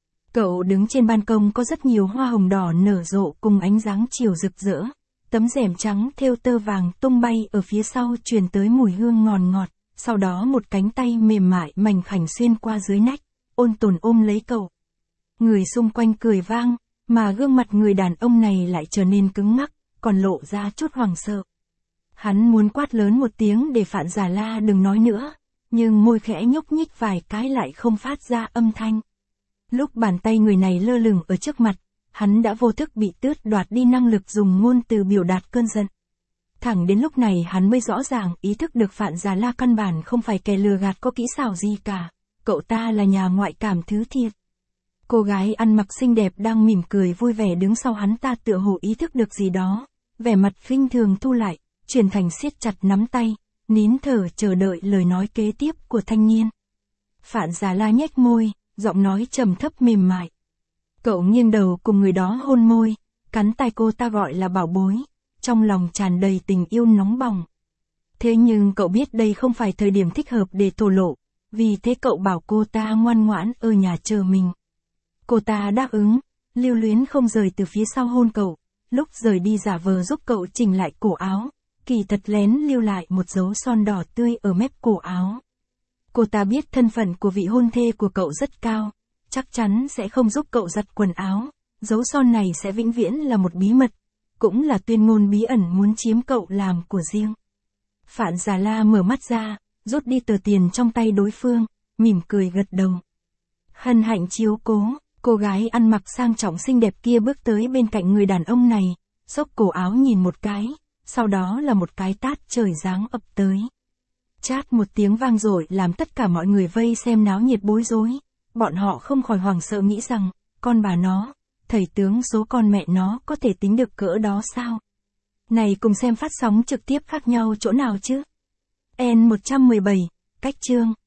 Cậu đứng trên ban công có rất nhiều hoa hồng đỏ nở rộ cùng ánh dáng chiều rực rỡ. Tấm rèm trắng thêu tơ vàng tung bay ở phía sau truyền tới mùi hương ngọt ngọt, sau đó một cánh tay mềm mại mảnh khảnh xuyên qua dưới nách, ôn tồn ôm lấy cậu. Người xung quanh cười vang, mà gương mặt người đàn ông này lại trở nên cứng ngắc, còn lộ ra chút hoảng sợ. Hắn muốn quát lớn một tiếng để Phạn Già La đừng nói nữa, nhưng môi khẽ nhúc nhích vài cái lại không phát ra âm thanh. Lúc bàn tay người này lơ lửng ở trước mặt, hắn đã vô thức bị tước đoạt đi năng lực dùng ngôn từ biểu đạt cơn giận. Thẳng đến lúc này hắn mới rõ ràng ý thức được Phạn Già La căn bản không phải kẻ lừa gạt có kỹ xảo gì cả, cậu ta là nhà ngoại cảm thứ thiệt. Cô gái ăn mặc xinh đẹp đang mỉm cười vui vẻ đứng sau hắn ta tựa hồ ý thức được gì đó, vẻ mặt khinh thường thu lại, chuyển thành siết chặt nắm tay, nín thở chờ đợi lời nói kế tiếp của thanh niên. Phạn Già La nhếch môi, giọng nói trầm thấp mềm mại. Cậu nghiêng đầu cùng người đó hôn môi, cắn tai cô ta gọi là bảo bối, trong lòng tràn đầy tình yêu nóng bỏng. Thế nhưng cậu biết đây không phải thời điểm thích hợp để thổ lộ, vì thế cậu bảo cô ta ngoan ngoãn ở nhà chờ mình. Cô ta đáp ứng, lưu luyến không rời từ phía sau hôn cậu, lúc rời đi giả vờ giúp cậu chỉnh lại cổ áo, kỳ thật lén lưu lại một dấu son đỏ tươi ở mép cổ áo. Cô ta biết thân phận của vị hôn thê của cậu rất cao, chắc chắn sẽ không giúp cậu giặt quần áo, dấu son này sẽ vĩnh viễn là một bí mật, cũng là tuyên ngôn bí ẩn muốn chiếm cậu làm của riêng. Phạn Già La mở mắt ra, rút đi tờ tiền trong tay đối phương, mỉm cười gật đầu. Hân hạnh chiếu cố, cô gái ăn mặc sang trọng xinh đẹp kia bước tới bên cạnh người đàn ông này, xốc cổ áo nhìn một cái, sau đó là một cái tát trời giáng ập tới. Chát một tiếng vang dội làm tất cả mọi người vây xem náo nhiệt bối rối, bọn họ không khỏi hoảng sợ nghĩ rằng, con bà nó, thầy tướng số con mẹ nó có thể tính được cỡ đó sao? Này cùng xem phát sóng trực tiếp khác nhau chỗ nào chứ? N117, cách chương.